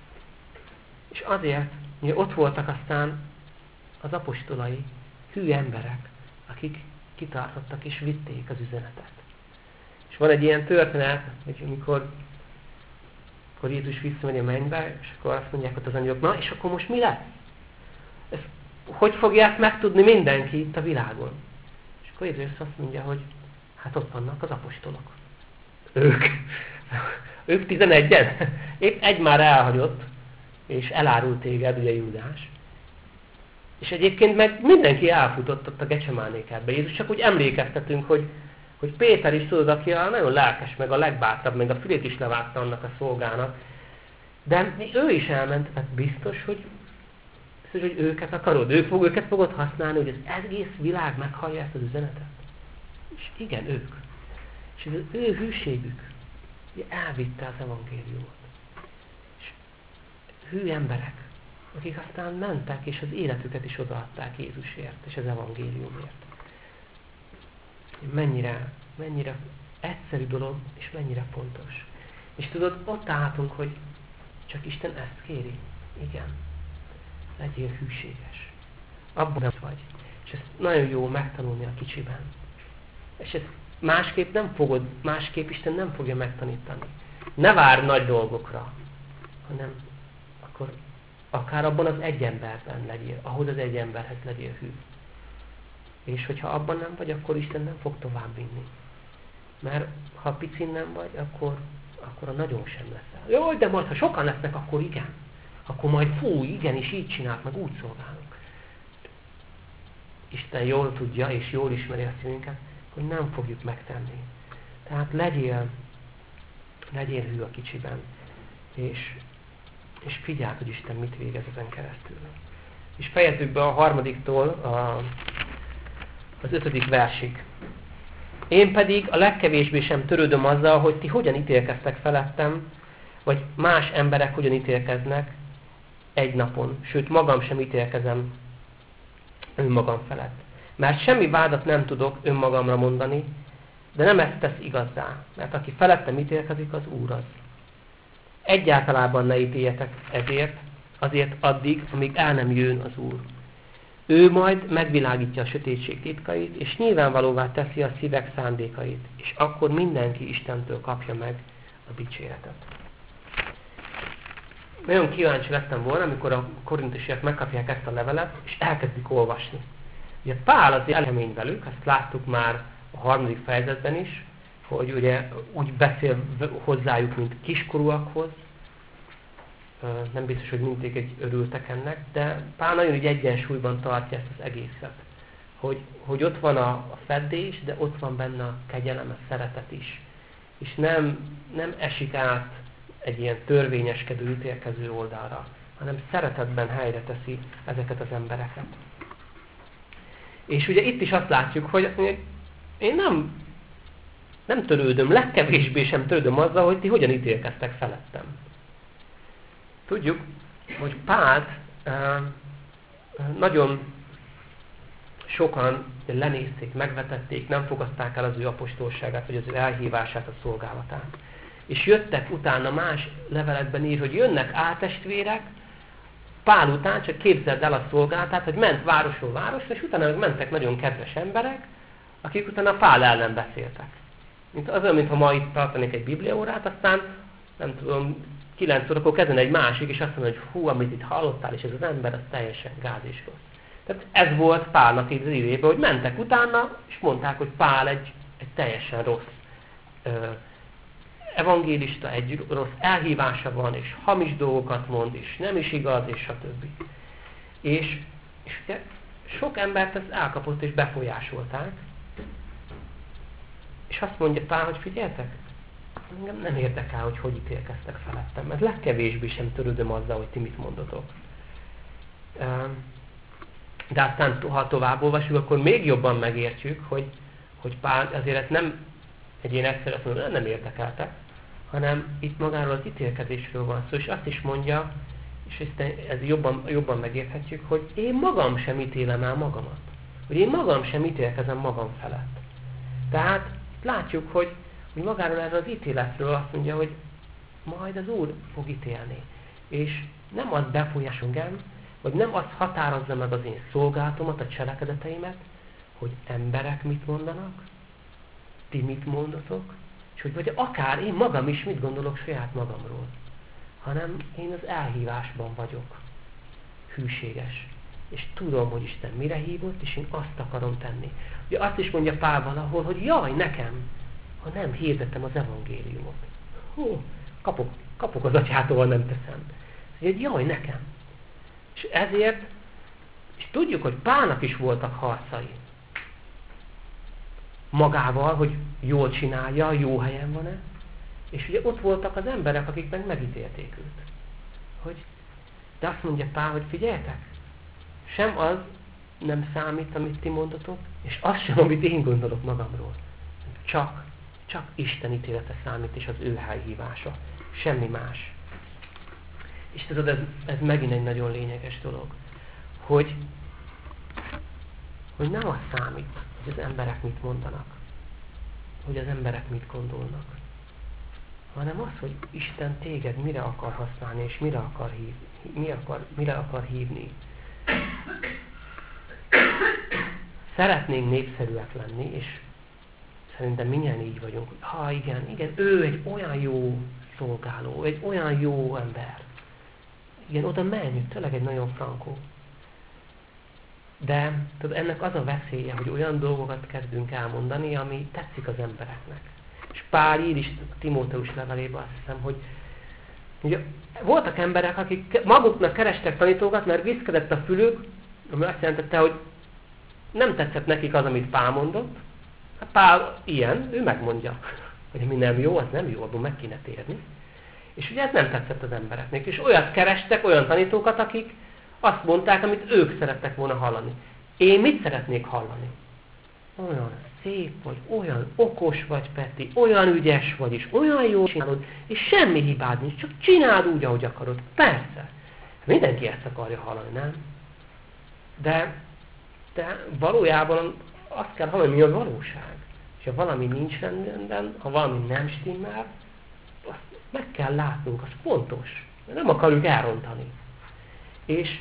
és azért, hogy ott voltak aztán az apostolai, hű emberek, akik kitartottak és vitték az üzenetet. És van egy ilyen történet, hogy amikor, amikor Jézus visszamegy a mennybe, és akkor azt mondják ott az angyalok, na és akkor most mi lesz? Ezt, hogy fogják megtudni mindenki itt a világon? És akkor Jézus azt mondja, hogy hát ott vannak az apostolok. Ők. Ők tizenegyen. Épp egy már elhagyott, és elárult téged, ugye Júdás. És egyébként meg mindenki elfutott ott a Gecsemáné-kertbe. Jézus csak úgy emlékeztetünk, hogy, hogy Péter is tudod, aki a nagyon lelkes, meg a legbátrabb, meg a fülét is levágta annak a szolgának. De ő is elment, tehát biztos, hogy, biztos, hogy őket akarod, ők fog, őket fogod használni, hogy az egész világ meghallja ezt az üzenetet. És igen, ők. És az ő hűségük elvitte az evangéliumot. És hű emberek, akik aztán mentek, és az életüket is odaadták Jézusért, és az evangéliumért. Mennyire, mennyire egyszerű dolog, és mennyire fontos. És tudod, ott állhatunk, hogy csak Isten ezt kéri. Igen. Legyél hűséges. Abban nem vagy. És ezt nagyon jó megtanulni a kicsiben. És ezt másképp nem fogod, másképp Isten nem fogja megtanítani. Ne várj nagy dolgokra, hanem akkor akár abban az egy emberben legyél, ahhoz az egy emberhez legyél hű. És hogyha abban nem vagy, akkor Isten nem fog tovább vinni. Mert ha picin nem vagy, akkor, akkor a nagyon sem leszel. Jó, de majd ha sokan lesznek, akkor igen. Akkor majd fú, igenis így csinált, meg úgy szolgálunk. Isten jól tudja, és jól ismeri a szívünket, hogy nem fogjuk megtenni. Tehát legyél, legyél hű a kicsiben, és, és figyeld, hogy Isten mit végez ezen keresztül. És fejezzük be a harmadiktól a, az ötödik versig. Én pedig a legkevésbé sem törődöm azzal, hogy ti hogyan ítélkeztek felettem, vagy más emberek hogyan ítélkeznek egy napon. Sőt, magam sem ítélkezem önmagam felett. Mert semmi vádat nem tudok önmagamra mondani, de nem ezt tesz igazzá. Mert aki felettem ítélkezik, az Úr az. Egyáltalában ne ítéljetek ezért, azért addig, amíg el nem jön az Úr. Ő majd megvilágítja a sötétség titkait, és nyilvánvalóvá teszi a szívek szándékait, és akkor mindenki Istentől kapja meg a dicséretet. Nagyon kíváncsi lettem volna, amikor a korintusiak megkapják ezt a levelet, és elkezdik olvasni. Ugye Pál azért elkemény velük, ezt láttuk már a harmadik fejezetben is, hogy ugye úgy beszél hozzájuk, mint kiskorúakhoz. Nem biztos, hogy mindegyik örültek ennek, de Pál nagyon így egyensúlyban tartja ezt az egészet. Hogy, hogy ott van a, a feddés, de ott van benne a kegyelem, a szeretet is. És nem, nem esik át egy ilyen törvényeskedő, ítélkező oldalra, hanem szeretetben helyre teszi ezeket az embereket. És ugye itt is azt látjuk, hogy én nem, nem törődöm, legkevésbé sem törődöm azzal, hogy ti hogyan ítélkeztek felettem. Tudjuk, hogy Pált nagyon sokan lenézték, megvetették, nem fogadták el az ő apostolságát, vagy az ő elhívását, a szolgálatát. És jöttek utána, más levelekben ír, hogy jönnek áltestvérek, Pál után, csak képzeld el a szolgálatát, hogy ment városról városra, és utána mentek nagyon kedves emberek, akik utána Pál ellen beszéltek. Mint az olyan, mintha ma itt tartanék egy bibliaórát, aztán nem tudom, kilenc órakor kezden egy másik, és azt mondja, hogy hú, amit itt hallottál, és ez az ember, az teljesen gáz és rossz. Tehát ez volt Pálnak így az idejében, hogy mentek utána, és mondták, hogy Pál egy, egy teljesen rossz ö, evangélista, egy rossz elhívása van, és hamis dolgokat mond, és nem is igaz, és stb. És, és ugye sok embert ezt elkapott és befolyásolták, és azt mondja Pál, hogy figyeljetek, engem nem érdekel, hogy hogy ítélkeztek felettem, mert legkevésbé sem törődöm azzal, hogy ti mit mondotok. De aztán, ha tovább olvasjuk, akkor még jobban megértjük, hogy, hogy Pál azért nem egy ilyen egyszerű azt mondja, nem érdekeltek, hanem itt magáról az ítélkezésről van szó, és azt is mondja, és ezt, ez jobban, jobban megérthetjük, hogy én magam sem ítélem el magamat. Hogy én magam sem ítélkezem magam felett. Tehát látjuk, hogy, hogy magáról erről az ítéletről azt mondja, hogy majd az Úr fog ítélni. És nem az befolyásol engem, vagy nem az határozza meg az én szolgálatomat, a cselekedeteimet, hogy emberek mit mondanak, ti mit mondatok, és hogy vagy akár én magam is mit gondolok saját magamról, hanem én az elhívásban vagyok hűséges. És tudom, hogy Isten mire hívott, és én azt akarom tenni. Ugye azt is mondja Pál valahol, hogy jaj, nekem, ha nem hirdetem az evangéliumot. Hú, kapok, kapok az atyától, nem teszem. Ugye, jaj, nekem. És ezért, és tudjuk, hogy Pálnak is voltak harcai. Magával, hogy jól csinálja, jó helyen van-e. És ugye ott voltak az emberek, akik meg megítélték őt. Hogy, de azt mondja Pál, hogy figyeljetek, sem az nem számít, amit ti mondatok, és az sem, amit én gondolok magamról. Csak, csak Isten ítélete számít, és az ő helyhívása. Semmi más. És tudod, ez, ez megint egy nagyon lényeges dolog, hogy, hogy nem az számít, hogy az emberek mit mondanak, hogy az emberek mit gondolnak, hanem az, hogy Isten téged mire akar használni, és mire akar hívni. Mi akar, mire akar hívni. Szeretnénk népszerűek lenni, és szerintem mindjárt így vagyunk, hogy ha igen, igen, ő egy olyan jó szolgáló, egy olyan jó ember. Igen, oda menjünk, tényleg egy nagyon frankó. De tudod, ennek az a veszélye, hogy olyan dolgokat kezdünk elmondani, ami tetszik az embereknek. És Pál ír is a Timóteus levelében, azt hiszem, hogy ugye, voltak emberek, akik maguknak kerestek tanítókat, mert viszkedett a fülük, ami azt jelentette, hogy nem tetszett nekik az, amit Pál mondott. Hát Pál ilyen, ő megmondja, hogy ami nem jó, az nem jó, abban meg kéne térni. És ugye ez nem tetszett az embereknek. És olyat kerestek, olyan tanítókat, akik azt mondták, amit ők szerettek volna hallani. Én mit szeretnék hallani? Olyan szép vagy, olyan okos vagy, Peti, olyan ügyes vagy, és olyan jól csinálod, és semmi hibád nincs, csak csináld úgy, ahogy akarod. Persze. Mindenki ezt akarja hallani, nem? De, de valójában azt kell hallani, mi a valóság. És ha valami nincs rendben, ha valami nem stimmel, azt meg kell látnunk, az fontos. Nem akarjuk elrontani. És,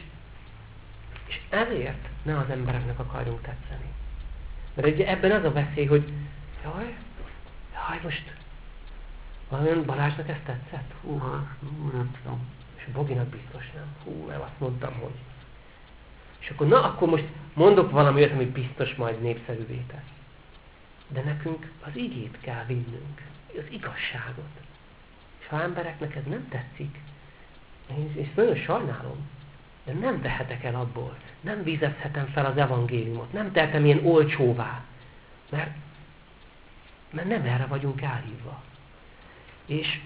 és ezért ne az embereknek akarjunk tetszeni. Mert ugye ebben az a veszély, hogy jaj, jaj, most valamilyen Balázsnak ez tetszett? Hú, hú, nem tudom. És Boginak biztos nem. Hú, mert azt mondtam, hogy. És akkor, na, akkor most mondok valami olyat, ami biztos majd népszerűvé tesz. De nekünk az igét kell vinnünk, az igazságot. És ha embereknek ez nem tetszik, én ezt nagyon sajnálom, de nem vehetek el abból, nem vizezhetem fel az evangéliumot, nem tehetem ilyen olcsóvá, mert, mert nem erre vagyunk elhívva. És,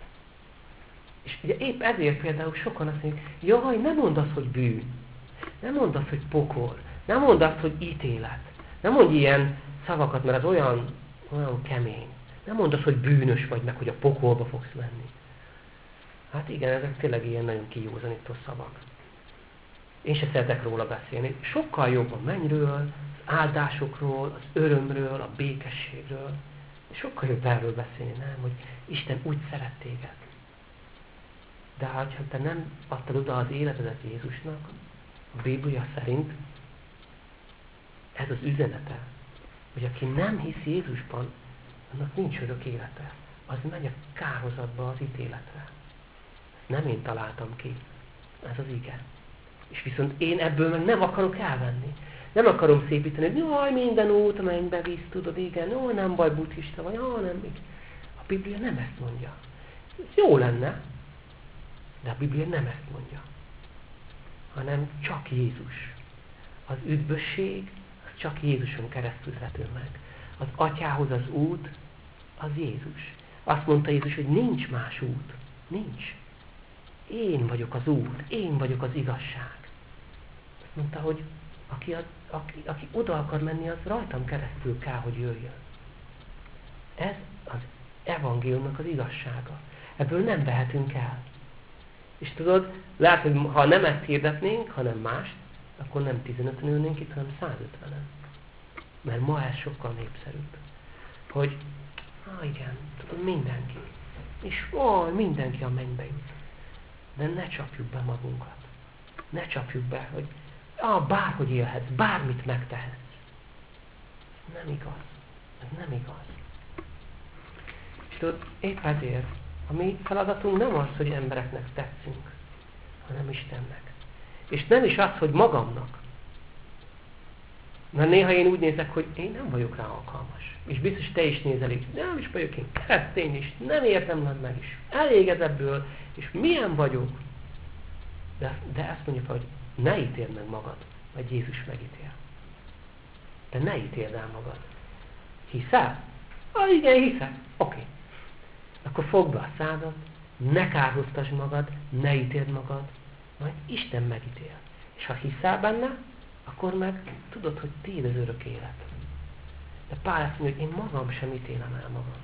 és ugye épp ezért például sokan azt mondják, jaj, nem mondd azt, hogy bűn, nem mondd azt, hogy pokol, nem mondd azt, hogy ítélet, nem mondj ilyen szavakat, mert az olyan, olyan kemény. Nem mondd azt, hogy bűnös vagy meg, hogy a pokolba fogsz menni. Hát igen, ezek tényleg ilyen nagyon kijózanító szavak. Én se szeretek róla beszélni. Sokkal jobb a mennyről, az áldásokról, az örömről, a békességről. Sokkal jobb erről beszélni, nem? Hogy Isten úgy szeret téged. De ha te nem adtad oda az életedet Jézusnak, a Biblia szerint ez az üzenete, hogy aki nem hisz Jézusban, annak nincs örök élete. Az megy a kárhozatba, az ítéletre. Nem én találtam ki. Ez az ige. És viszont én ebből meg nem akarok elvenni. Nem akarom szépíteni, hogy jaj, minden út, mennybe visz, tudod, igen, ó, nem baj, buddhista vagy, ó, nem. A Biblia nem ezt mondja. Ez jó lenne, de a Biblia nem ezt mondja. Hanem csak Jézus. Az üdvösség, az csak Jézuson keresztül vető meg. Az atyához az út, az Jézus. Azt mondta Jézus, hogy nincs más út. Nincs. Én vagyok az út, én vagyok az igazság. Azt mondta, hogy aki, a, aki, aki oda akar menni, az rajtam keresztül kell, hogy jöjjön. Ez az evangéliumnak az igazsága. Ebből nem vehetünk el. És tudod, lehet, hogy ha nem ezt hirdetnénk, hanem mást, akkor nem tizenöten ülnénk itt, hanem százötvenen. Mert ma ez sokkal népszerűbb. Hogy, ah igen, tudod, mindenki. És ó, mindenki a mennybe jut. De ne csapjuk be magunkat. Ne csapjuk be, hogy ah, bárhogy élhetsz, bármit megtehetsz. Ez nem igaz. Ez nem igaz. És tudod, épp ezért a mi feladatunk nem az, hogy embereknek tetszünk, hanem Istennek. És nem is az, hogy magamnak. Mert néha én úgy nézek, hogy én nem vagyok rá alkalmas. És biztos te is nézel így, nem is vagyok én keresztény is, nem értem meg is. Eléged ebből, és milyen vagyok. De, de ezt mondja fel, hogy ne ítéld meg magad, vagy Jézus megítél. De ne ítéld el magad. Hiszel? Ah, igen, hiszek. Oké. Okay. Akkor fogd be a szádat, ne kárhoztasd magad, ne ítéld magad, majd Isten megítél. És ha hiszel benne, akkor meg tudod, hogy tiéd az örök élet. De Pál azt mondja, hogy én magam sem ítélem el magam.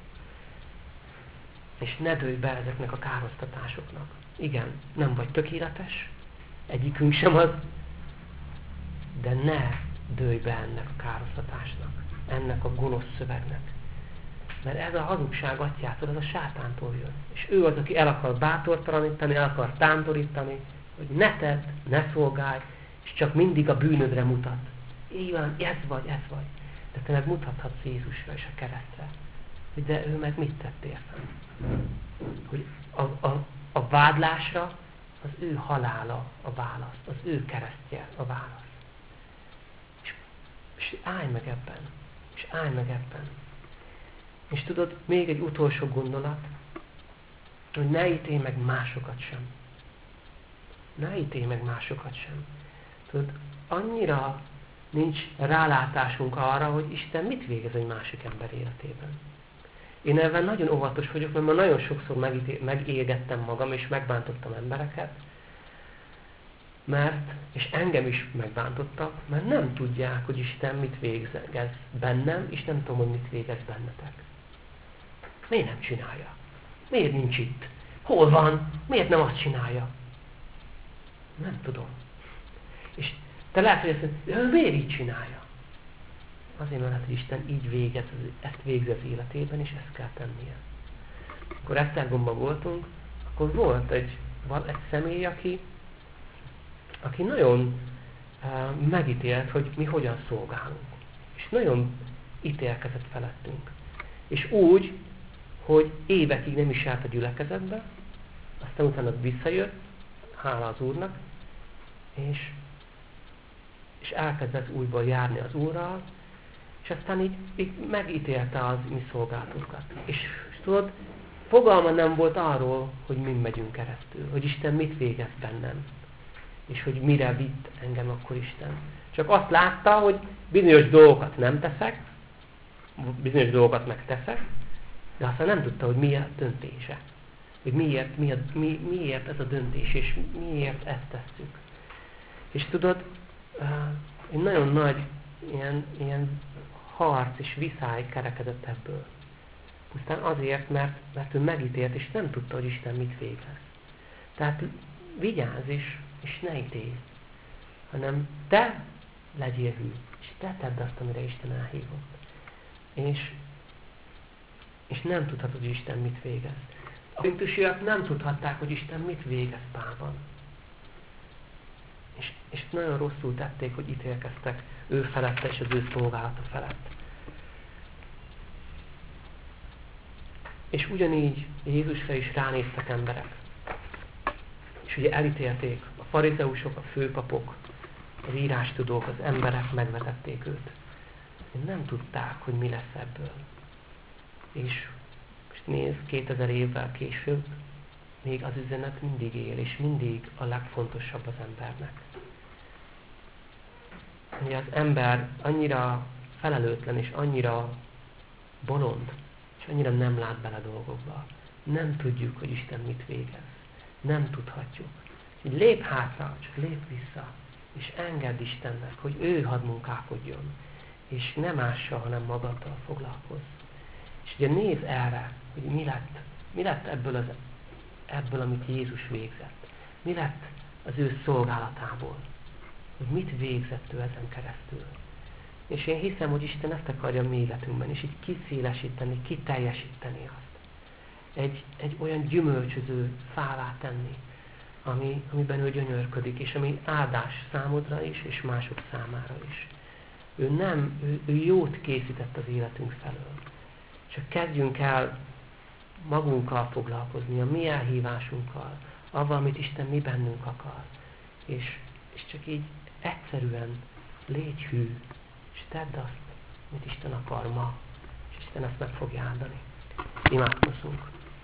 És ne dőlj be ezeknek a kárhoztatásoknak. Igen, nem vagy tökéletes, egyikünk sem az, de ne dőlj be ennek a kárhoztatásnak, ennek a gonosz szövegnek. Mert ez a hazugság atyától, ez a sátántól jön. És ő az, aki el akar bátortalanítani, el akar tántorítani, hogy ne tedd, ne szolgálj, és csak mindig a bűnödre mutat. Így van, ez vagy, ez vagy. De te meg mutathatsz Jézusra és a keresztre. De ő meg mit tett értem? Hogy a, a, a vádlásra az ő halála a válasz, az ő keresztje a válasz. És, és állj meg ebben, és állj meg ebben. És tudod, még egy utolsó gondolat, hogy ne ítélj meg másokat sem. Ne ítélj meg másokat sem. Tudod, annyira nincs rálátásunk arra, hogy Isten mit végez egy másik ember életében. Én ebben nagyon óvatos vagyok, mert már nagyon sokszor megégettem magam, és megbántottam embereket, mert, és engem is megbántottak, mert nem tudják, hogy Isten mit végez bennem, és nem tudom, hogy mit végez bennetek. Miért nem csinálja? Miért nincs itt? Hol van? Miért nem azt csinálja? Nem tudom. És te lehet, hogy azt mondod, miért így csinálja? Azért, mert hogy Isten így végez, ezt végzi az életében, és ezt kell tennie. Akkor Esztergomban voltunk, akkor volt egy, egy személy, aki, aki nagyon uh, megítélt, hogy mi hogyan szolgálunk. És nagyon ítélkezett felettünk. És úgy, hogy évekig nem is járt a gyülekezetbe, aztán utána visszajött, hála az Úrnak, és, és elkezdett újból járni az Úrral, és aztán így, így megítélte az mi szolgálatunkat. És, és tudod, fogalma nem volt arról, hogy mi megyünk keresztül, hogy Isten mit végez bennem, és hogy mire vitt engem akkor Isten. Csak azt látta, hogy bizonyos dolgokat nem teszek, bizonyos dolgokat megteszek, de aztán nem tudta, hogy mi a döntése. Hogy miért, mi a, mi, miért ez a döntés, és miért ezt tesszük. És tudod, egy nagyon nagy ilyen, ilyen harc és viszály kerekedett ebből. Pusztán azért, mert, mert ő megítélt, és nem tudta, hogy Isten mit végez. Tehát vigyázz is, és ne ítélj, hanem te legyél hű, és te tedd azt, amire Isten elhívott. És, és nem tudhatod, hogy Isten mit végez. A korintusiak nem tudhatták, hogy Isten mit végez Pálban. És, és nagyon rosszul tették, hogy ítélkeztek ő felette és az ő szolgálata felett. És ugyanígy Jézusra is ránéztek emberek. És ugye elítélték a farizeusok, a főpapok, az írástudók, az emberek megvetették őt. Nem tudták, hogy mi lesz ebből. És, és nézd, kétezer évvel később még az üzenet mindig él, és mindig a legfontosabb az embernek. Ugye az ember annyira felelőtlen, és annyira bolond, és annyira nem lát bele dolgokba. Nem tudjuk, hogy Isten mit végez. Nem tudhatjuk. Úgyhogy lép hátra, csak lép vissza, és engedd Istennek, hogy ő hadd munkálkodjon, és nem mással, hanem magaddal foglalkozz. És ugye nézz erre, hogy mi lett, mi lett ebből, az, ebből, amit Jézus végzett. Mi lett az ő szolgálatából. Hogy mit végzett ő ezen keresztül. És én hiszem, hogy Isten ezt akarja a mi életünkben, és így kiszélesíteni, kiteljesíteni azt. Egy, egy olyan gyümölcsöző fává tenni, ami, amiben ő gyönyörködik, és ami áldás számodra is, és mások számára is. Ő nem, ő, ő jót készített az életünk felől. Csak kezdjünk el magunkkal foglalkozni, a mi elhívásunkkal, avval, amit Isten mi bennünk akar. És, és csak így egyszerűen légy hű, és tedd azt, amit Isten akar ma, és Isten ezt meg fogja áldani. Imádkozzunk.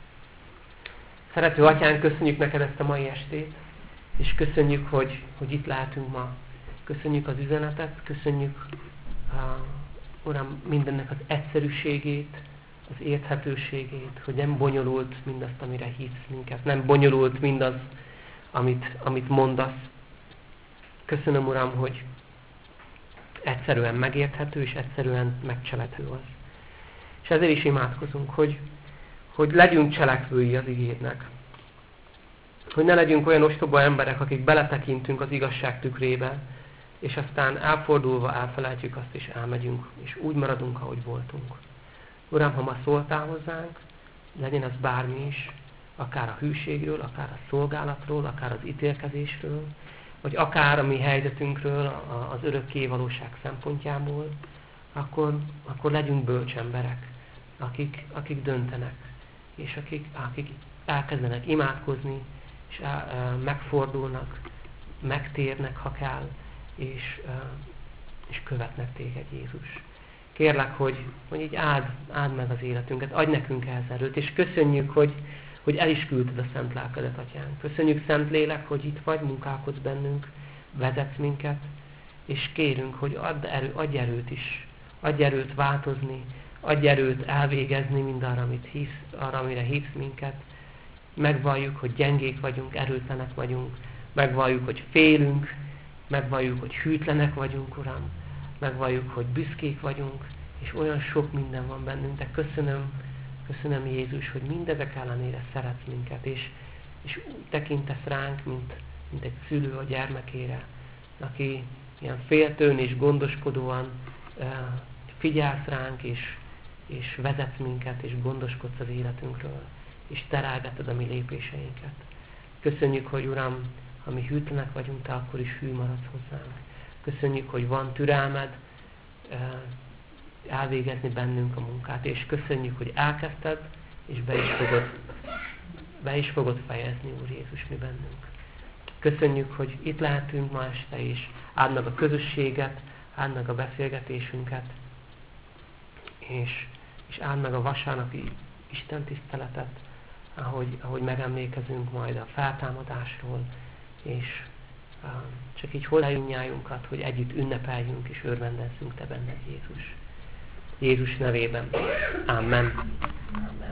Szerető Atyánk, köszönjük neked ezt a mai estét, és köszönjük, hogy, hogy itt lehetünk ma. Köszönjük az üzenetet, köszönjük, uh, Uram, mindennek az egyszerűségét, az érthetőségét, hogy nem bonyolult mindazt, amire hívsz minket, nem bonyolult mindaz, amit, amit mondasz. Köszönöm, Uram, hogy egyszerűen megérthető, és egyszerűen megcselekvő az. És ezért is imádkozunk, hogy, hogy legyünk cselekvői az igédnek. Hogy ne legyünk olyan ostoba emberek, akik beletekintünk az igazság tükrébe, és aztán elfordulva elfelejtjük azt, és elmegyünk, és úgy maradunk, ahogy voltunk. Uram, ha ma szóltál hozzánk, legyen az bármi is, akár a hűségről, akár a szolgálatról, akár az ítélkezésről, vagy akár a mi helyzetünkről, az örökké valóság szempontjából, akkor, akkor legyünk bölcs emberek, akik, akik döntenek, és akik, akik elkezdenek imádkozni, és megfordulnak, megtérnek, ha kell, és, és követnek téged, Jézus. Kérlek, hogy, hogy így áld, áld meg az életünket, adj nekünk ehhez erőt, és köszönjük, hogy, hogy el is küldted a Szent Lelkedet, Atyánk. Köszönjük, Szent Lélek, hogy itt vagy, munkálkodsz bennünk, vezetsz minket, és kérünk, hogy add, erő, adj erőt is, adj erőt változni, adj erőt elvégezni mindarra, amit hisz, arra, amire hívsz minket. Megvalljuk, hogy gyengék vagyunk, erőtlenek vagyunk, megvalljuk, hogy félünk, megvalljuk, hogy hűtlenek vagyunk, Uram, megvalljuk, hogy büszkék vagyunk, és olyan sok minden van bennünk, de köszönöm, köszönöm Jézus, hogy mindezek ellenére szeretsz minket, és, és úgy tekintesz ránk, mint, mint egy szülő a gyermekére, aki ilyen féltőn és gondoskodóan uh, figyelsz ránk, és, és vezetsz minket, és gondoskodsz az életünkről, és terelgeted a mi lépéseinket. Köszönjük, hogy Uram, ha mi hűtlenek vagyunk, te akkor is hű maradsz hozzánk. Köszönjük, hogy van türelmed elvégezni bennünk a munkát, és köszönjük, hogy elkezdted, és be is fogod, be is fogod fejezni, Úr Jézus, mi bennünk. Köszönjük, hogy itt lehetünk ma este, és áld meg a közösséget, áld meg a beszélgetésünket, és, és áld meg a vasárnapi Isten tiszteletet, ahogy, ahogy megemlékezünk majd a feltámadásról, és uh, csak így hozzájunk nyájunkat, hogy együtt ünnepeljünk és örvendezzünk te benned, Jézus. Jézus nevében. Amen. Amen.